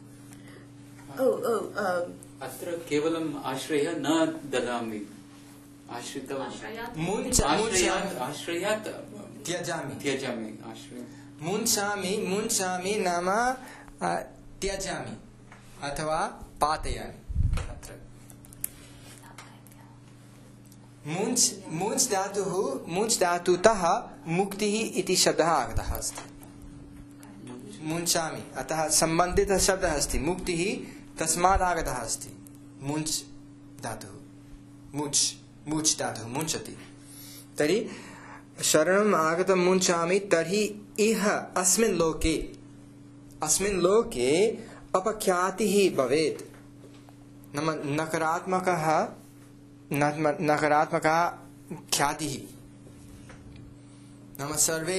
S2: अत्र केवलम् आश्रयः न ददामि आश्रयात् त्यजामि
S1: मुञ्चामि नाम त्यजामि अथवा पातयामि अत्र मुञ्च धातुतः मुक्तिः इति शब्दः आगतः अस्ति मुञ्चामि अतः सम्बन्धितः शब्दः अस्ति मुक्तिः तस्मात् आगतः अस्ति मुञ्च धातुः मुञ्च धातुः मुञ्चति तर्हि शरणम् आगतं मुञ्चामि तर्हि इह अस्मिन् लोके अपख्यातिः भवेत् नाम नकारात्मकः ख्यातिः नाम सर्वे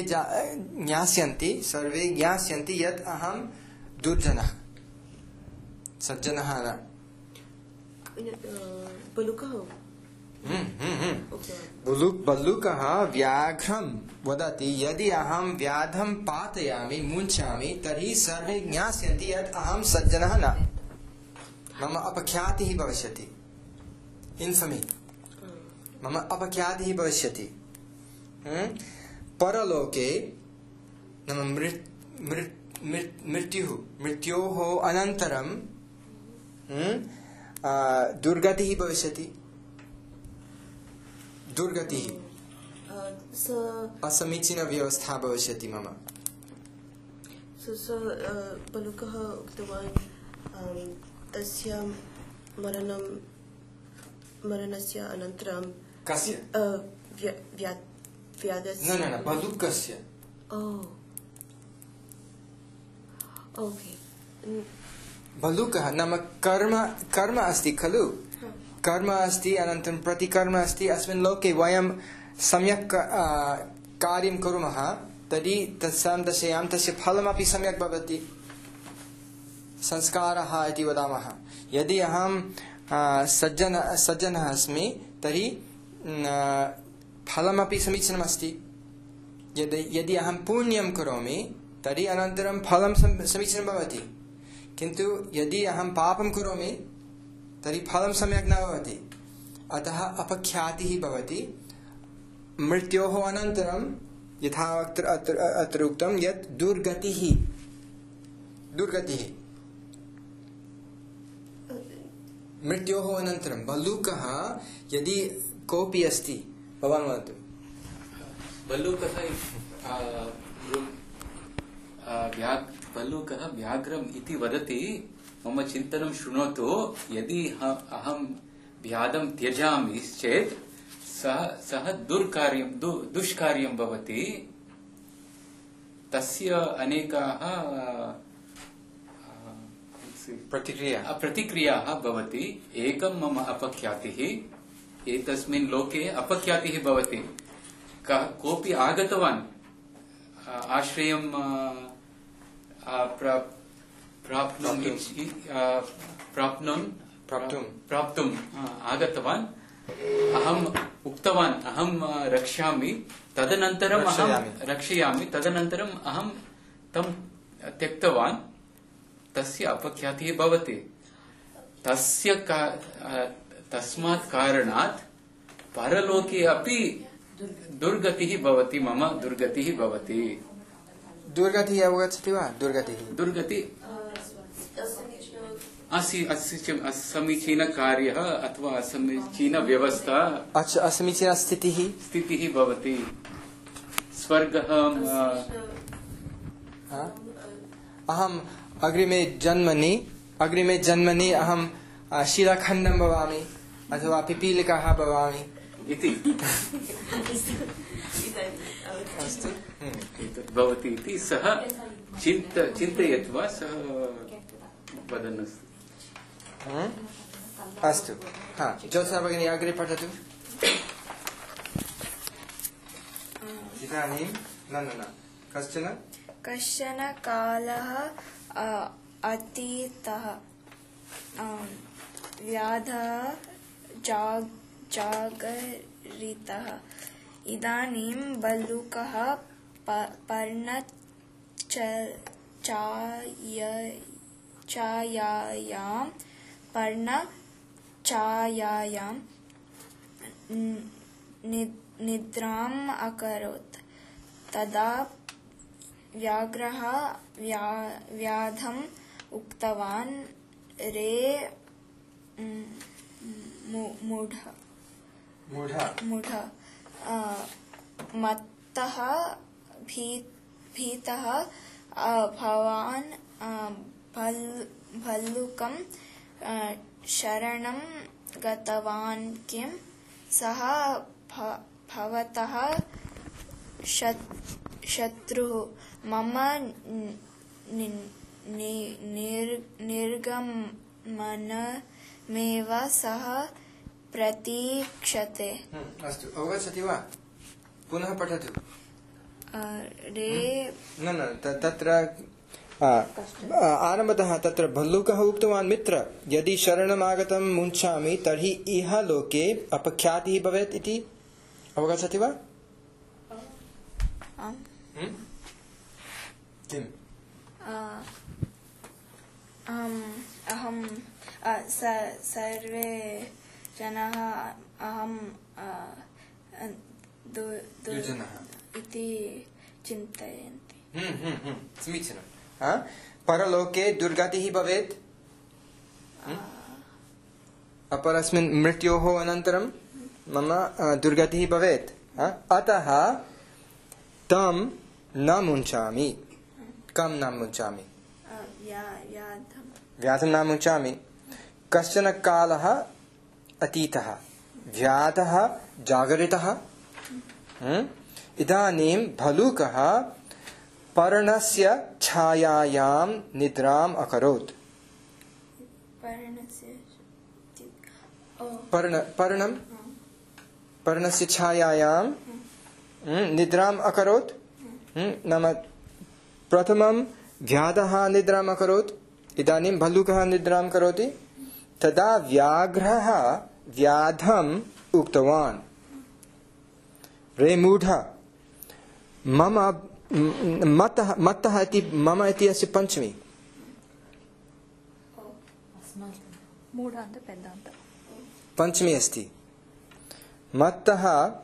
S1: ज्ञास्यन्ति यत् अहं दुर्जनः सज्जनः न भल्लूकः व्याघ्रं वदति यदि अहं व्याधं पातयामि मुञ्चामि तर्हि सर्वे ज्ञास्यन्ति यत् अहं सज्जनः न मम अपख्यातिः भविष्यति इन्फमी मम अपख्यातिः भविष्यति परलोके नाम मृत्योः अनन्तरं दुर्गतिः भविष्यति असमीचीनव्यवस्था भविष्यति मम
S5: भलूकः उक्तवान् तस्य मरणस्य अनन्तरं
S1: कस्य
S5: व्याधस्य
S1: न भलूकस्य
S5: ओके
S1: भलूकः नाम कर्म अस्ति खलु कर्म अस्ति अनन्तरं प्रतिकर्म अस्ति अस्मिन् लोके वयं सम्यक् कार्यं कुर्मः तर्हि तस्यां दशयां तस्य फलमपि सम्यक् भवति संस्कारः इति वदामः यदि अहं सज्जनः अस्मि तर्हि फलमपि समीचीनमस्ति यदि अहं पुण्यं करोमि तर्हि अनन्तरं फलं समीचीनं भवति किन्तु यदि अहं पापं करोमि तर्हि फलं सम्यक् न भवति अतः अपख्यातिः भवति मृत्योः अनन्तरं यथा अत्र उक्तं यत् दुर्गतिः मृत्योः अनन्तरं भल्लूकः यदि कोऽपि अस्ति भवान् वदतु
S2: भल्लूकः व्याघ्रम् इति वदति मम चिन्तनं शृणोतु यदि अहं व्याधं त्यजामि चेत् सः दुष्कार्यं भवति तस्य अनेकाः प्रतिक्रियाः भवति एकं मम अपख्यातिः एतस्मिन् लोके अपख्यातिः भवति कोऽपि आगतवान् आश्रयं प्राप्तुम् आगतवान् अहम् उक्तवान् अहं रक्षयामि तदनन्तरम् अहं तं त्यक्तवान् तस्य अपख्यातिः भवति। तस्मात् कारणात् परलोके अपि दुर्गतिः भवति, मम दुर्गतिः भवति।
S1: दुर्गतिः अवगच्छति वा? दुर्गतिः
S2: असमीचीनकार्यः अथवा असमीचीनव्यवस्था,
S1: असमीचीना स्थितिः
S2: भवति। स्वर्गः
S1: अहम् अग्रिमे जन्मनि अहं शिलाखण्डं भवामि अथवा पिपीलिकाः भवामि
S2: इति
S1: अस्तु
S2: भवति इति सः चिन्तयित्वा सः वदन् अस्ति।
S1: अस्तु, ज्योत्स्ना भगिनी अग्रे पठतु। इदानीं
S4: कश्चन कालः अतीतः व्याधः जागरितः। इदानीं बल्लूकः पर्णछायायां निद्राम् अकरोत्। तदा व्याघ्रः व्याधम् उक्तवान्, रे मूढ मत्तः भीतः भवान् भल्लूकं शरणं गतवान् किं? सः भवतः शत्रुः। मम निर्गमनमेव सः प्रतीक्षते।
S1: अस्तु, अवगच्छति वा? पुनः पठतु। तत्र आरम्भतः तत्र भल्लूकः उक्तवान्, मित्र, यदि शरणमागतं मुञ्चामि तर्हि इह लोके अपख्यातिः भवेत् इति। अवगच्छति वा? किम्?
S4: अहं सर्वे जनाः अहं दुर्जनः इति चिन्तयन्ति।
S1: समीचीनं। परलोके दुर्गतिः भवेत्, अपरस्मिन् मृत्योः अनन्तरं मम दुर्गतिः भवेत्। अतः तं न मुञ्चामि। कं न मुञ्चामि? व्याधं न मुञ्चामि। कश्चन कालः अतीतः, व्याधः जागरितः। इदानीं भल्लूकः पर्णस्य छायायां निद्राम् अकरोत्। पर्णस्य छायायां निद्राम् अकरोत्। नाम प्रथमं व्याधः निद्राम् अकरोत्, इदानीं भल्लूकः निद्रां करोति। तदा व्याघ्रः व्याधम् उक्तवान्, रे मूढ मम मत्तः इति मम इति अस्य पञ्चमी। पञ्चमी अस्ति। मत्तः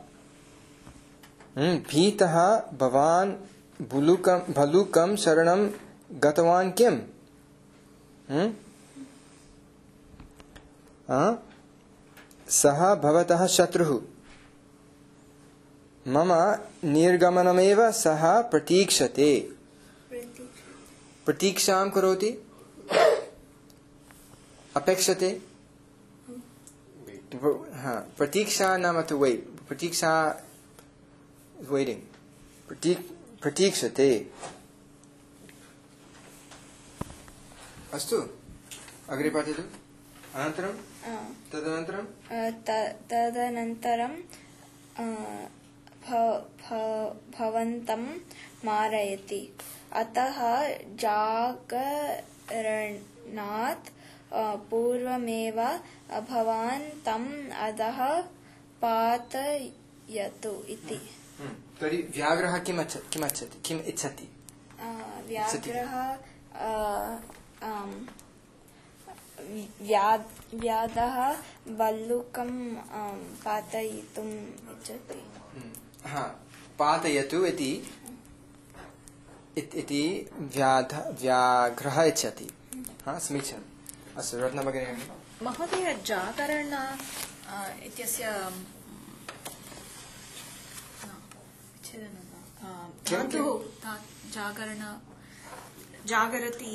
S1: भीतः भवान् भल्लूकं शरणं गतवान् किम्? सः भवतः शत्रुः। मम निर्गमनमेव सः प्रतीक्षते। प्रतीक्षां करोति, अपेक्षते। प्रतीक्षा नाम तु वेट्। प्रतीक्षा वेटिंग। प्रतीक्षते। अस्तु, अग्रे पठतु।
S4: तदनन्तरं भवन्तं मारयति। अतः जागरणात् पूर्वमेव भवान् तम् अधः पातयतु इति।
S1: तर्हि व्याघ्रः किम् इच्छति?
S4: व्याघ्रः व्याधः भल्लूकं पातयितुम् इच्छति.
S1: पातयतु इति व्याघ्रः इच्छति. समीचीनम्. अस्तु रत्नभगिनी.
S3: महोदय जागरण इत्यस्य जागरण जागरति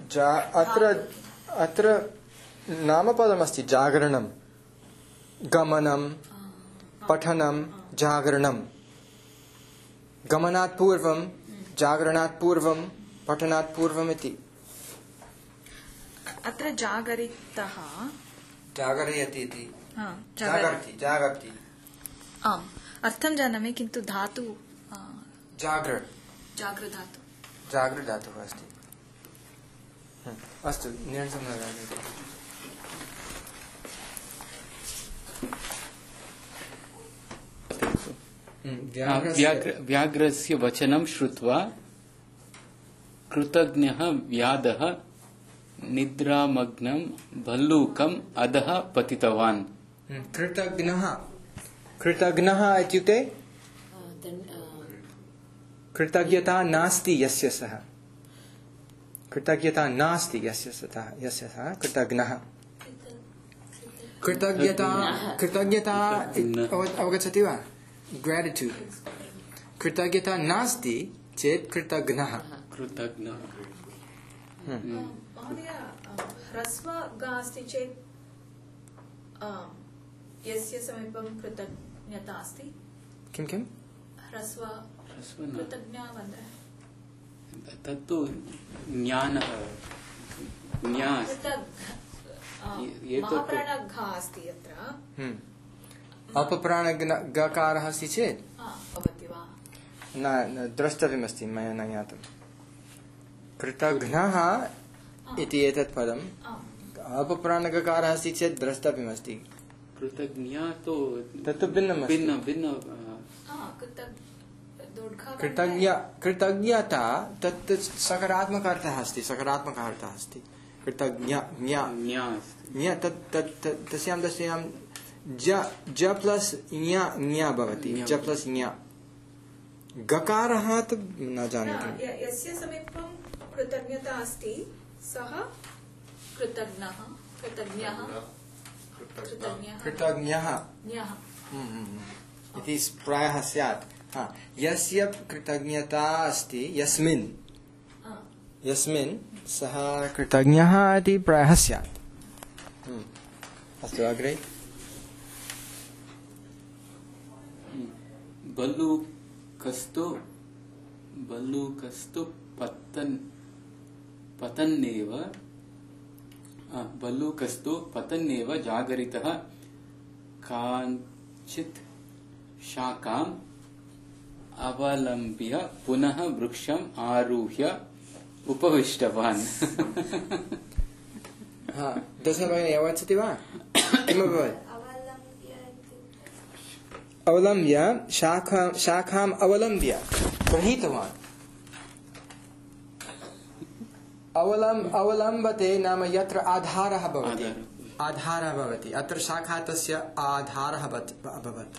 S1: अत्र नामपदमस्ति जागरणं गमनं पठनं जागरणं गमनात् पूर्वं जागरणात् पूर्वं पठनात् पूर्वम् इति.
S3: अत्र जागरितः
S1: जागरयति इति जागर्ति.
S3: आम् अर्थं जानामि किन्तु धातु
S1: जागृ
S3: धातुः
S1: अस्ति. अस्तु
S2: व्याघ्रस्य वचनं श्रुत्वा कृतज्ञः व्याधः निद्रामग्नं भल्लूकम् अधः पतितवान्.
S1: कृतज्ञः इत्युक्ते कृतज्ञता नास्ति यस्य सः. कृतज्ञता नास्ति यस्य सः कृतज्ञः. कृतज्ञता अवगच्छति वा? ग्रेटिट्यूड्. कृतज्ञता नास्ति चेत् कृतज्ञः.
S3: महोदय ह्रस्व गा अस्ति चेत् यस्य समीपं कृतज्ञता अस्ति.
S1: किं
S3: ह्रस्व कृतज्ञवन्तः
S2: तत्तु ज्ञानः
S3: महाप्राणघा अस्ति अत्र.
S1: अपप्राणगकारः अस्ति चेत्
S3: भवति वा?
S1: न द्रष्टव्यमस्ति, मया न ज्ञातं. कृतघ्नः इति एतत् पदम् अपप्राणगकारः अस्ति चेत् द्रष्टव्यमस्ति.
S2: कृतज्ञा तो
S1: तत्तु भिन्न. कृतज्ञता तत् सकारात्मकः अर्थः अस्ति. कृतज्ञ तस्यां ज प्लस् ञ भवति. ज प्लस् ञ. गकारः तु न जानामि.
S3: यस्य समीपं कृतज्ञता अस्ति सः कृतज्ञः.
S1: इति प्रायः स्यात्. यस्य कृतज्ञता अस्ति यस्मिन् सः कृतज्ञः इति प्रायः स्यात्. अस्तु अग्रे.
S2: भल्लूकस्तु पतन्नेव जागरितः काञ्चित् शाखाम् अवलम्ब्य पुनः वृक्षम् आरुह्य उपविष्टवान्.
S1: दशभगिनी अवगच्छति वा? किमभवत्? अवलम्ब्य शाखाम् अवलम्ब्य गृहीतवान्. अवलम्बते नाम यत्र आधारः भवति. अत्र शाखा तस्य आधारः अभवत्.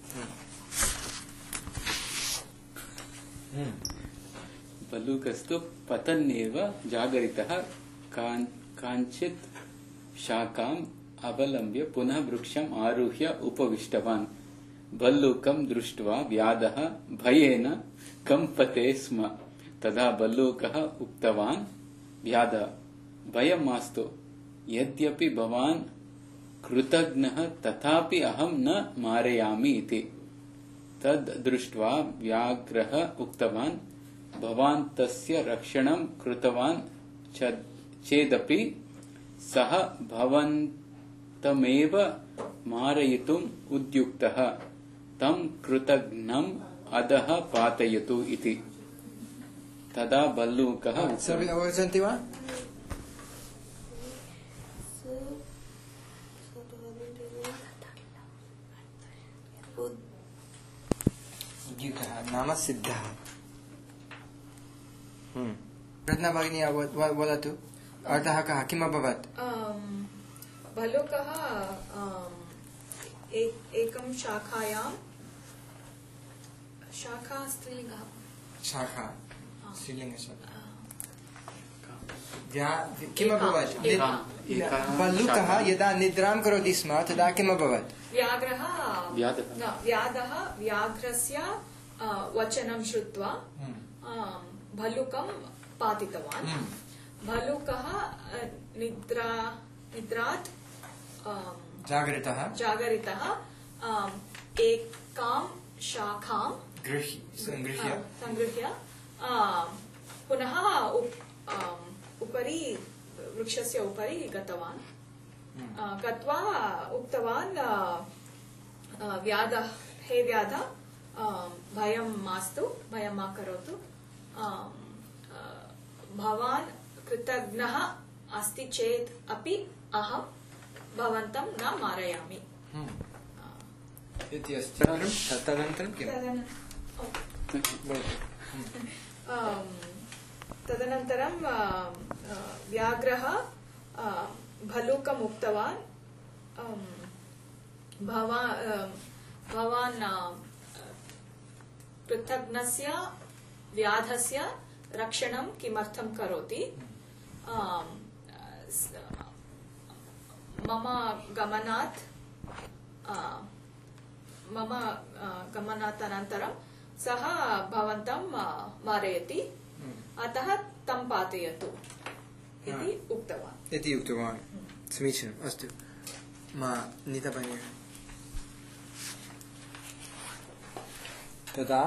S2: भल्लूकस्तु पतन्नेव जागरितः काञ्चित् शाखाम् अवलम्ब्य पुनः वृक्षम् आरुह्य उपविष्टवान्. भल्लूकं दृष्ट्वा व्याधः भयेन कम्पते स्म. तदा भल्लूकः उक्तवान् व्याधः भयं मास्तु. यद्यपि भवान् कृतज्ञः तथापि अहं न मारयामि इति. तद् दृष्ट्वा व्याघ्रः उक्तवान् भवान् तस्य रक्षणं कृतवान् चेदपि सः भवन्तमेव मारयितुम् उद्युक्तः. तं कृतघ्नम् अधः पातयतु इति. तदा भल्लूकः
S1: सर्वे अवगच्छन्ति वा? उद्युक्तः नाम सिद्धः. रत्ना भगिनी वदतु अर्थः कः किम् अभवत्?
S3: भलुकः एकं शाखायां शाखा स्त्रीलिङ्गः
S1: शाखा स्त्रीलिङ्गशाखा किम् अभवत्? भल्लुकः यदा निद्रां करोति स्म तदा किम् अभवत्?
S3: व्याघ्रस्य वचनं श्रुत्वा भल्लुकं पातितवान्. भल्लुकः निद्रात् जागरितः एकां शाखां संगृह्य पुनः उपरि वृक्षस्य उपरि गतवान्. गत्वा उक्तवान्, हे व्याध, भयं मास्तु, भयं मा करोतु. भवान् कृतज्ञः अस्ति चेत् अपि अहं भवन्तं न मारयामि. तदनन्तरं व्याघ्रः भल्लूकम् उक्तवान्, भवान् कृतज्ञस्य व्याधस्य रक्षणं किमर्थं करोति? मम गमनात् अनन्तरं सः भवन्तं मारयति, अतः तं पातयतु इति उक्तवान्.
S1: समीचीनम्. अस्तु, नीता भगिनी. तदा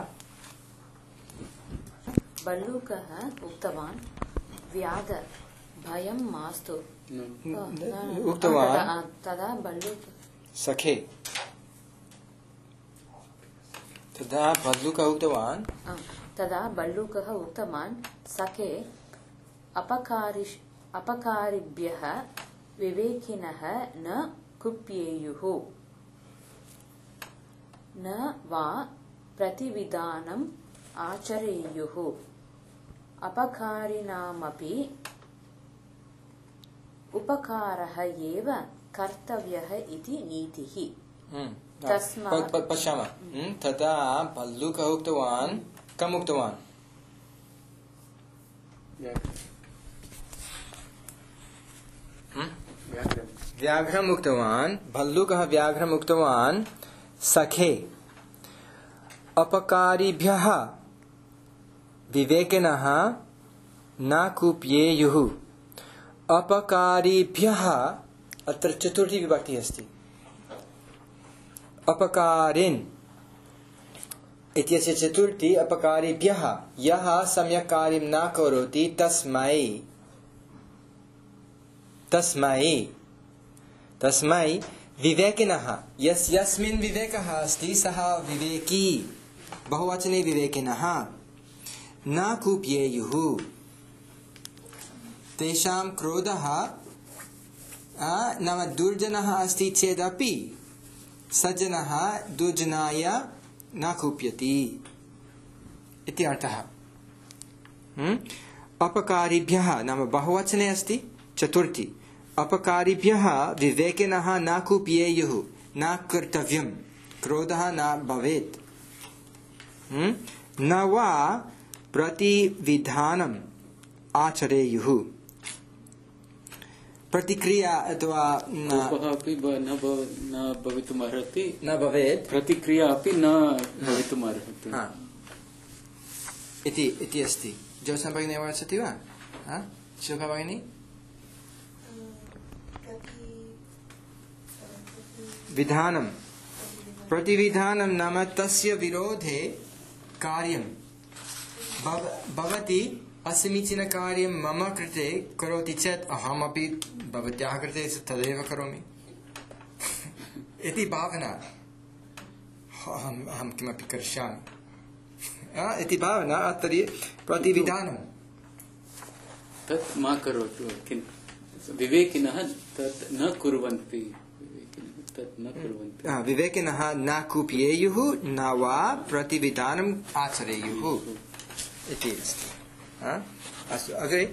S6: भल्लूकः उक्तवान्, व्याध, भयं मास्तु
S1: उक्तवान्.
S6: तदा भल्लूक
S1: सखे तदा भल्लूकः उक्तवान्,
S6: सखे, अपकारिभ्यः विवेकिनः न कुप्येयुः, न वा प्रतिविधानम् आचरेयुः, अपकारिणामपि उपकारः एव कर्तव्यः इति नीतिः.
S1: पश्यामः. तदा भल्लूकः उक्तवान्, कम् उक्तवान्? व्याघ्रम् उक्तवान्. भल्लूकः व्याघ्रम् उक्तवान्, सखे, अपकारिभ्यः विवेकिनः न कुप्येयुः. अपकारिभ्यः अत्र चतुर्थी विभक्तिः अस्ति. अपकारिन् इत्यस्य चतुर्थी अपकारिभ्यः. यः सम्यक् कार्यं न करोति तस्मै विवेकिनः. यस्मिन् विवेकः अस्ति सः विवेकी, बहुवचने विवेकिनः, न कुप्येयुः. तेषां क्रोधः नाम दुर्जनः अस्ति चेदपि सज्जनः दुर्जनाय न कुप्यति इति अर्थः. अपकारिभ्यः नाम बहुवचने अस्ति, चतुर्थी. अपकारिभ्यः विवेकिनः न कुप्येयुः, न कर्तव्यं, क्रोधः न भवेत्. न वा प्रतिविधानम् आचरेयुः. प्रतिक्रिया अथवा
S2: न भवितुमर्हति,
S1: न भवेत्.
S2: प्रतिक्रिया अपि न भवितुमर्हति
S1: इति अस्ति. ज्योत्स्ना भगिनी अवगच्छति वा? शिल्पा भगिनी? विधानं, प्रतिविधानं नाम तस्य विरोधे कार्यं. भवती असमीचीनकार्यं मम कृते करोति चेत् अहमपि भवत्याः कृते तदेव करोमि इति भावना. अहं किमपि करिष्यामि इति भावना. तर्हि प्रतिविधानं
S2: तत् मा करोतु. विवेकिनः तत् न कुर्वन्ति.
S1: विवेकिनः न कुप्येयुः, न वा प्रतिविधानम् आचरेयुः इति अस्ति. अस्तु अग्रे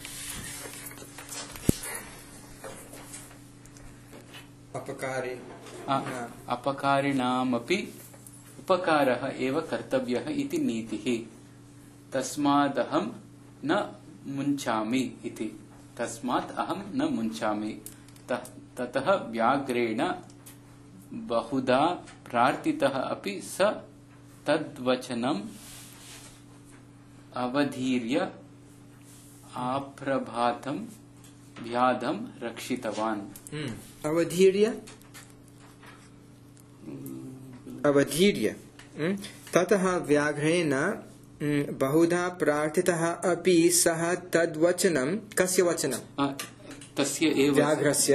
S2: अपकारिणामपि उपकारः एव कर्तव्यः इति नीतिः। तस्मादहं न मुञ्चामि इति। तस्मात् अहं न मुञ्चामि। ततः व्याघ्रेण बहुधा प्रार्थितः अपि स तद्वचनम् अवधीर्य आप्रभातं व्याधं रक्षितवान्।
S1: अवधीर्य ततः व्याघ्रेण बहुधा प्रार्थितः अपि सः तद्वचनं कस्य वचनं
S2: तस्य एव
S1: व्याघ्रस्य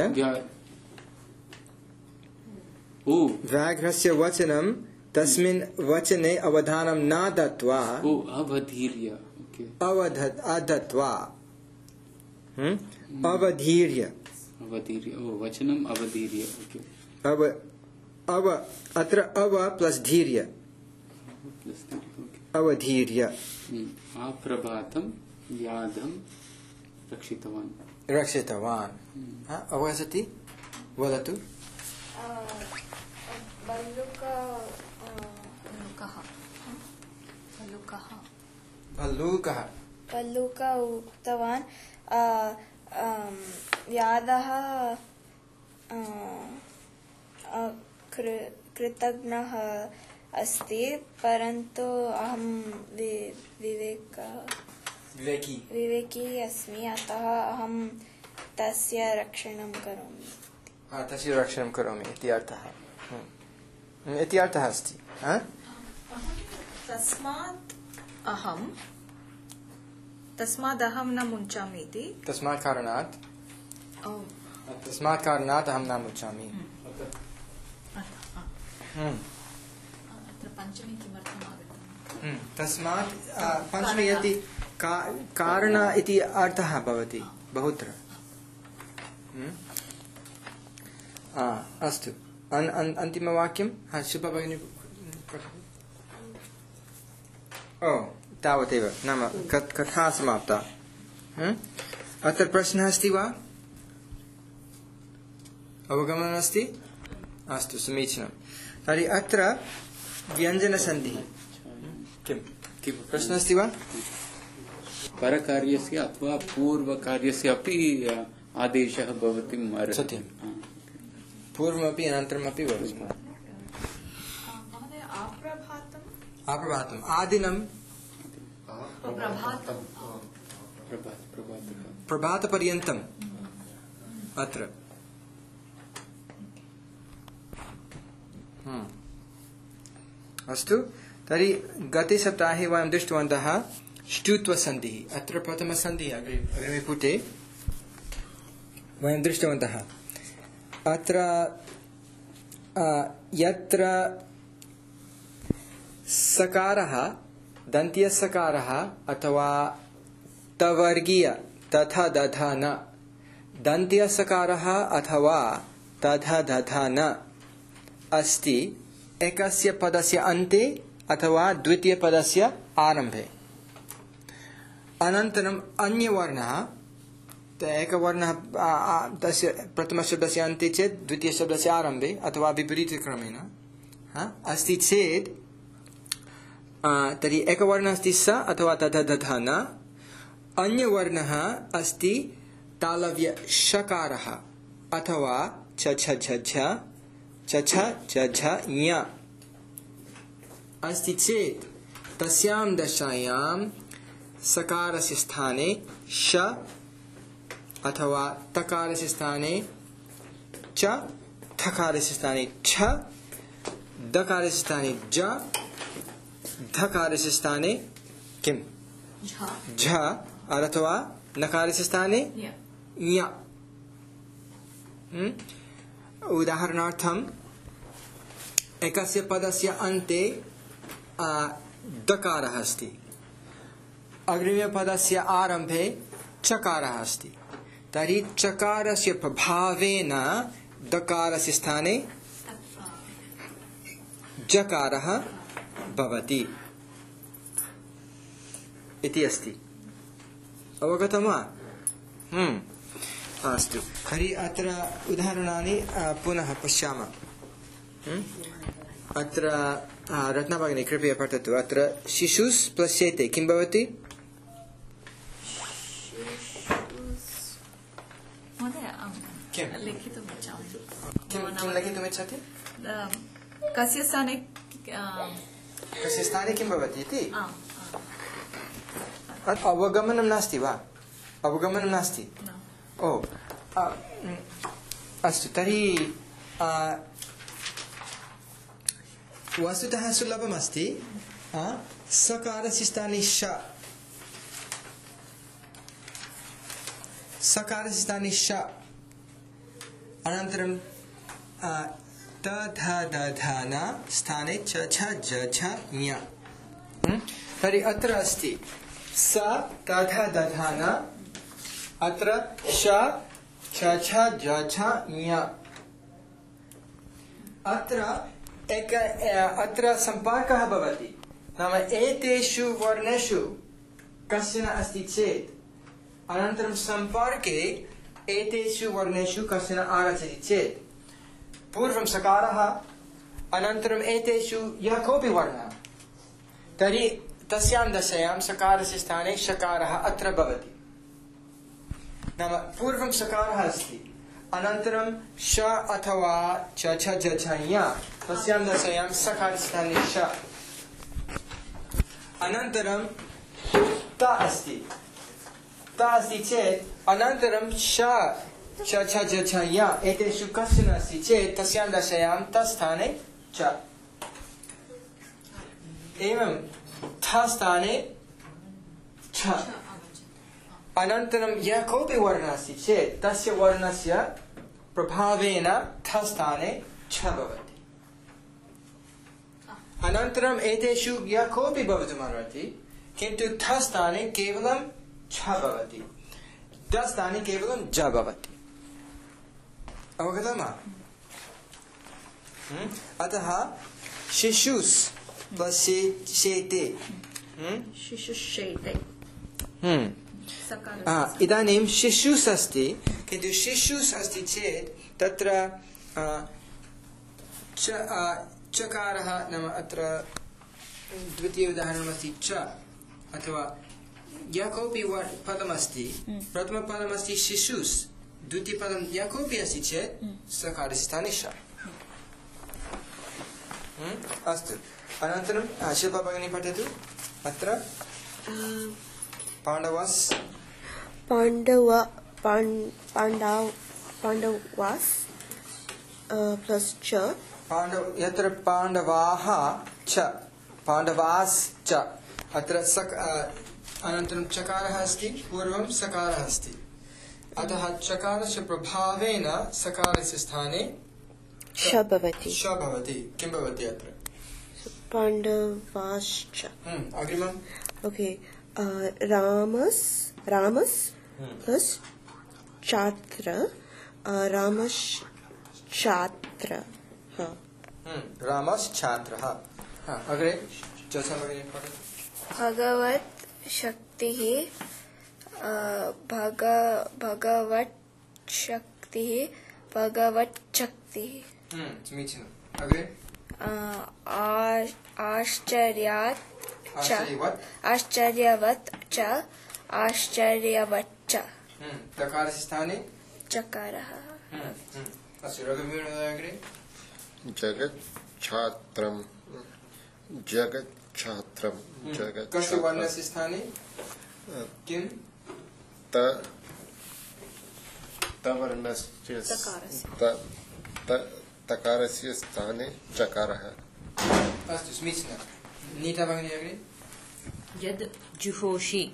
S1: व्याघ्रस्य वचनं तस्मिन् वचने अवधानं न दत्त्वा
S2: अवधीर्य
S1: अदत्त्वा अवधीर्य
S2: वचनम् अवधीर्य
S1: अत्र अव प्लस धीर्य अवधीर्य
S2: आप्रभातं व्याधं रक्षितवान्
S1: अवगच्छति वदतु
S4: भल्लूकः उक्तवान् व्याधः कृतघ्नः अस्ति परन्तु अहं विवेकी अस्मि अतः अहं तस्य रक्षणं करोमि
S1: इति अर्थः अस्ति।
S3: तस्मादहं न मुञ्चामि इति
S1: तस्मात् कारणात् अहं न मुञ्चामि।
S3: पञ्चमी किमर्थम् आगतम्?
S1: तस्मात् पञ्चमी इति कारण इति अर्थः भवति बहुत्र। अस्तु अन्तिमवाक्यं शुभ भगिनी तावदेव नाम कथा समाप्ता। अत्र प्रश्नः अस्ति वा अवगमनम् अस्ति? अस्तु समीचीनं। तर्हि अत्र व्यञ्जनसन्धिः किं प्रश्नः अस्ति वा?
S2: परकार्यस्य अथवा पूर्वकार्यस्य अपि आदेशः भवति।
S1: सत्यं पूर्वमपि अनन्तरमपि भवति। आप्रभातम् आदिनं प्रभातपर्यन्तम् अत्र अस्तु। तर्हि गते सप्ताहे वयं दृष्टवन्तः ष्टुत्वसन्धिः। अत्र प्रथमसन्धिः अग्रिमे पुटे वयं दृष्टवन्तः। अत्र यत्र सकारः दन्त्यसकारः अथवा तवर्गीय तथा दधा न दन्त्यसकारः अथवा तथा दधा न अस्ति एकस्य पदस्य अन्ते अथवा द्वितीयपदस्य आरम्भे। अनन्तरम् अन्यवर्णः एकवर्णः तस्य प्रथमशब्दस्य अन्ते चेत् द्वितीयशब्दस्य आरम्भे अथवा विपरीतक्रमेण अस्ति चेत् तर्हि एकवर्णः अस्ति स अथवा तथा दधा न। अन्यवर्णः अस्ति तालव्य षकारः अथवा छ छ झ झ च छ झ झ ञ अस्ति चेत् तस्यां दशायां सकारस्य स्थाने श अथवा तकारस्य स्थाने च थकारस्य स्थाने छ दकारस्य स्थाने ज धकारस्य स्थाने किं झ अथवा नकारस्य स्थाने ञ। उदाहरणार्थम् एकस्य पदस्य अन्ते दकारः अस्ति अग्रिमपदस्य आरम्भे चकारः अस्ति तर्हि चकारस्य प्रभावेन दकारस्य स्थाने जकारः भवति इति अस्ति। अवगतं वा? अस्तु तर्हि अत्र उदाहरणानि पुनः पश्यामः। अत्र रत्नभगिनी कृपया पठतु। अत्र शिशुस् प्लस्येते किं भवति?
S3: महोदय
S1: किं
S3: लिखितुमिच्छामि।
S1: किं लिखितुमिच्छति?
S3: कस्य स्थाने
S1: किं भवति इति अवगमनं नास्ति वा? अवगमनं नास्ति? ओ अस्तु तर्हि वस्तुतः सुलभमस्ति। सकारस्य स्थाने श अनन्तरं त ध द ध न स्थाने च छ ज छ ञ। तर्हि अत्र अस्ति स त ध द ध न, अत्र श छ छ ज छ ञ। अत्र सम्पर्कः भवति, नाम एतेषु वर्णेषु कश्चन अस्ति चेत् अनन्तरं सम्पर्के एतेषु वर्णेषु कश्चन आगच्छति चेत् पूर्वं सकारः अनन्तरम् एतेषु यः कोऽपि वर्णः, तर्हि तस्यां दशायां सकारस्य स्थाने शकारः अत्र भवति। नाम पूर्वं सकारः अस्ति, अनन्तरं श अथवा च छ ज छ ञ, तस्यां दशायां सकारस्य स्थाने श, अनन्तरं त अस्ति चेत् अनन्तरं श च छ ज छ ञ एतेषु कश्चन अस्ति चेत् तस्यां दशायां तस्थाने च, एवं थ स्थाने छ, अनन्तरं यः कोऽपि वर्णः अस्ति चेत् तस्य वर्णस्य प्रभावेन थ स्थाने छ भवति। अनन्तरम् एतेषु यः कोऽपि भवितुमर्हति, किन्तु थ स्थाने केवलं छ भवति, द स्थाने केवलं ज भवति। अवगतं वा? अतः शिशुस् प्लस्येते
S5: शिशुषेते।
S1: इदानीं शिशुस् अस्ति, किन्तु शिशुस् अस्ति चेत् तत्र चकारः, नाम अत्र द्वितीय उदाहरणमस्ति च, अथवा यः कोऽपि पदमस्ति, प्रथमपदमस्ति शिशुस्, द्वितीयपदं यः कोऽपि अस्ति चेत् सकारस्य स्थाने श। अस्तु, अनन्तरं शिल्पा भगिनी पठतु। अत्र पाण्डवास्
S5: प्लस च,
S1: यत्र पाण्डवाः च, पाण्डवास् च, अत्र अनन्तरं चकारः अस्ति, पूर्वं सकारः अस्ति, अतः चकारस्य प्रभावेन सकारस्य स्थाने श भवति। किं भवति अत्र?
S5: पाण्डवाश्च।
S1: अग्रिमम्।
S5: ओके, रामस् प्लस छात्र, रामश्छात्र।
S1: रामश्छात्रः। अग्रे जोत्स्ना भगिनी पठतु।
S4: भगवत् शक्तिः, भगवत् शक्तिः।
S1: समीचीनम्। अग्रे
S4: आश्चर्यवत् च।
S1: तकारस्य स्थाने
S4: चकारः।
S1: अस्तु, रघुवीर अग्रे।
S7: जगच्छात्रम्।
S1: कस्य वर्णस्य स्थाने किं?
S7: तकारस्य स्थाने चकारः।
S1: अस्तु, समीचीनं। नीता भगिनी अग्रे।
S6: यद् जुहोषि,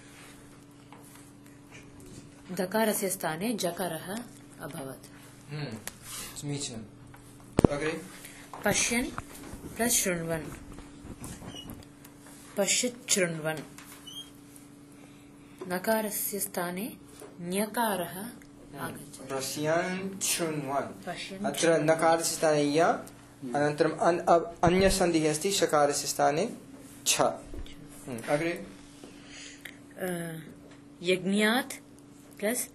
S6: दकारस्य स्थाने जकारः अभवत्।
S1: समीचीनम्। अग्रे
S6: पश्यन् प्लस शृण्वन्, पश्यत् शृण्वन्, नकारस्य स्थाने ञकारः आगच्छति।
S1: पश्यन् शृण्वन्, अत्र नकारस्य स्थाने य, अनन्तरम् अन्यसन्धिः अस्ति शकारस्य स्थाने छ। अग्रे
S6: यज्ञात् प्लस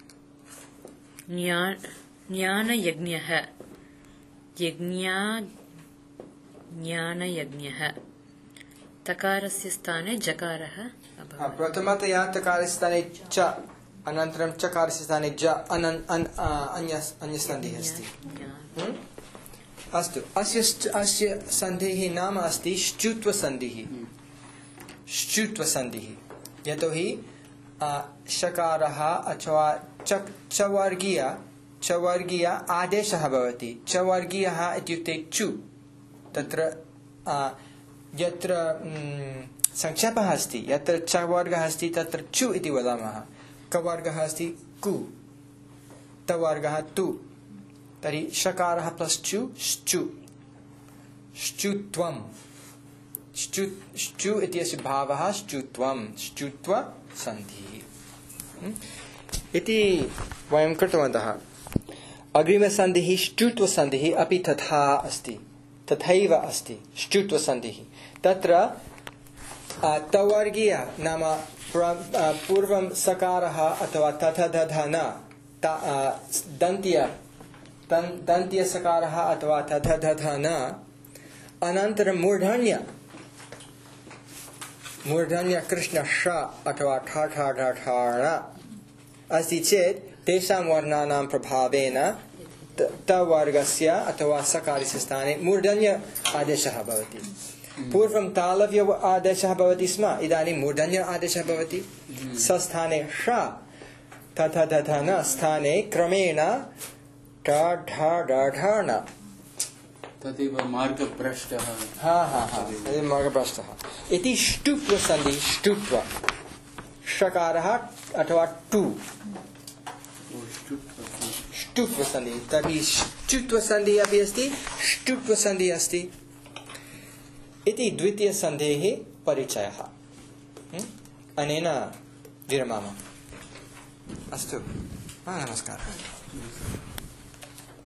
S6: ज्ञानयज्ञः ज्ञानयज्ञः तकारस्य स्थाने जकारः अभवत्।
S1: प्रथमतया तकारस्य स्थाने च अनन्तरं चकारस्य स्थाने ज अन्यसन्धिः अस्ति। अस्तु, अस्य सन्धिः नाम अस्ति श्चुत्वसन्धिः। श्चुत्वसन्धिः यतोहि शकारः अथवा चवर्गीय आदेशः भवति। चवर्गीयः इत्युक्ते चु, तत्र यत्र संक्षेपः अस्ति, यत्र चवर्गः अस्ति तत्र चु इति वदामः। कवर्गः अस्ति कु, तवर्गः तु, तर्हि शकारः प्लस चु श्चु, श्चुत्वं। श्चु इत्यस्य भावः श्चुत्वं, श्चुत्वसन्धिः इति वयं कृतवन्तः। अग्रिमसन्धिः श्चुत्वसन्धिः अपि तथा अस्ति, तथैव अस्ति श्चुत्वसन्धिः। तत्र तवर्गीय नाम पूर्वं सकारः अथवा तथधधन दन्तीय सकारः अथवा तथधधन अनन्तरं मूर्धन्य कृष्ण श अथवा ठ अस्ति चेत् तेषां वर्णानां प्रभावेन तवर्गस्य अथवा सकारस्य स्थाने मूर्धन्य आदेशः भवति। पूर्वं तालव्य आदेशः भवति स्म, इदानीं मूर्धन्य आदेशः भवति। सस्थाने श तथधधन स्थाने क्रमेण ट ढ ढ ढ न।
S2: तदेव मार्गभ्रष्टः।
S1: तदेव मार्गभ्रष्टः इति ष्टुत्वसन्धिः। ष्टुत्व षकारः अथवा टु ष्टुत्वसन्धिः। तर्हि ष्टुत्वसन्धिः अपि अस्ति, ष्टुत्वसन्धिः अस्ति इति द्वितीयसन्धेः परिचयः। अनेन विरमामः। अस्तु, नमस्कारः।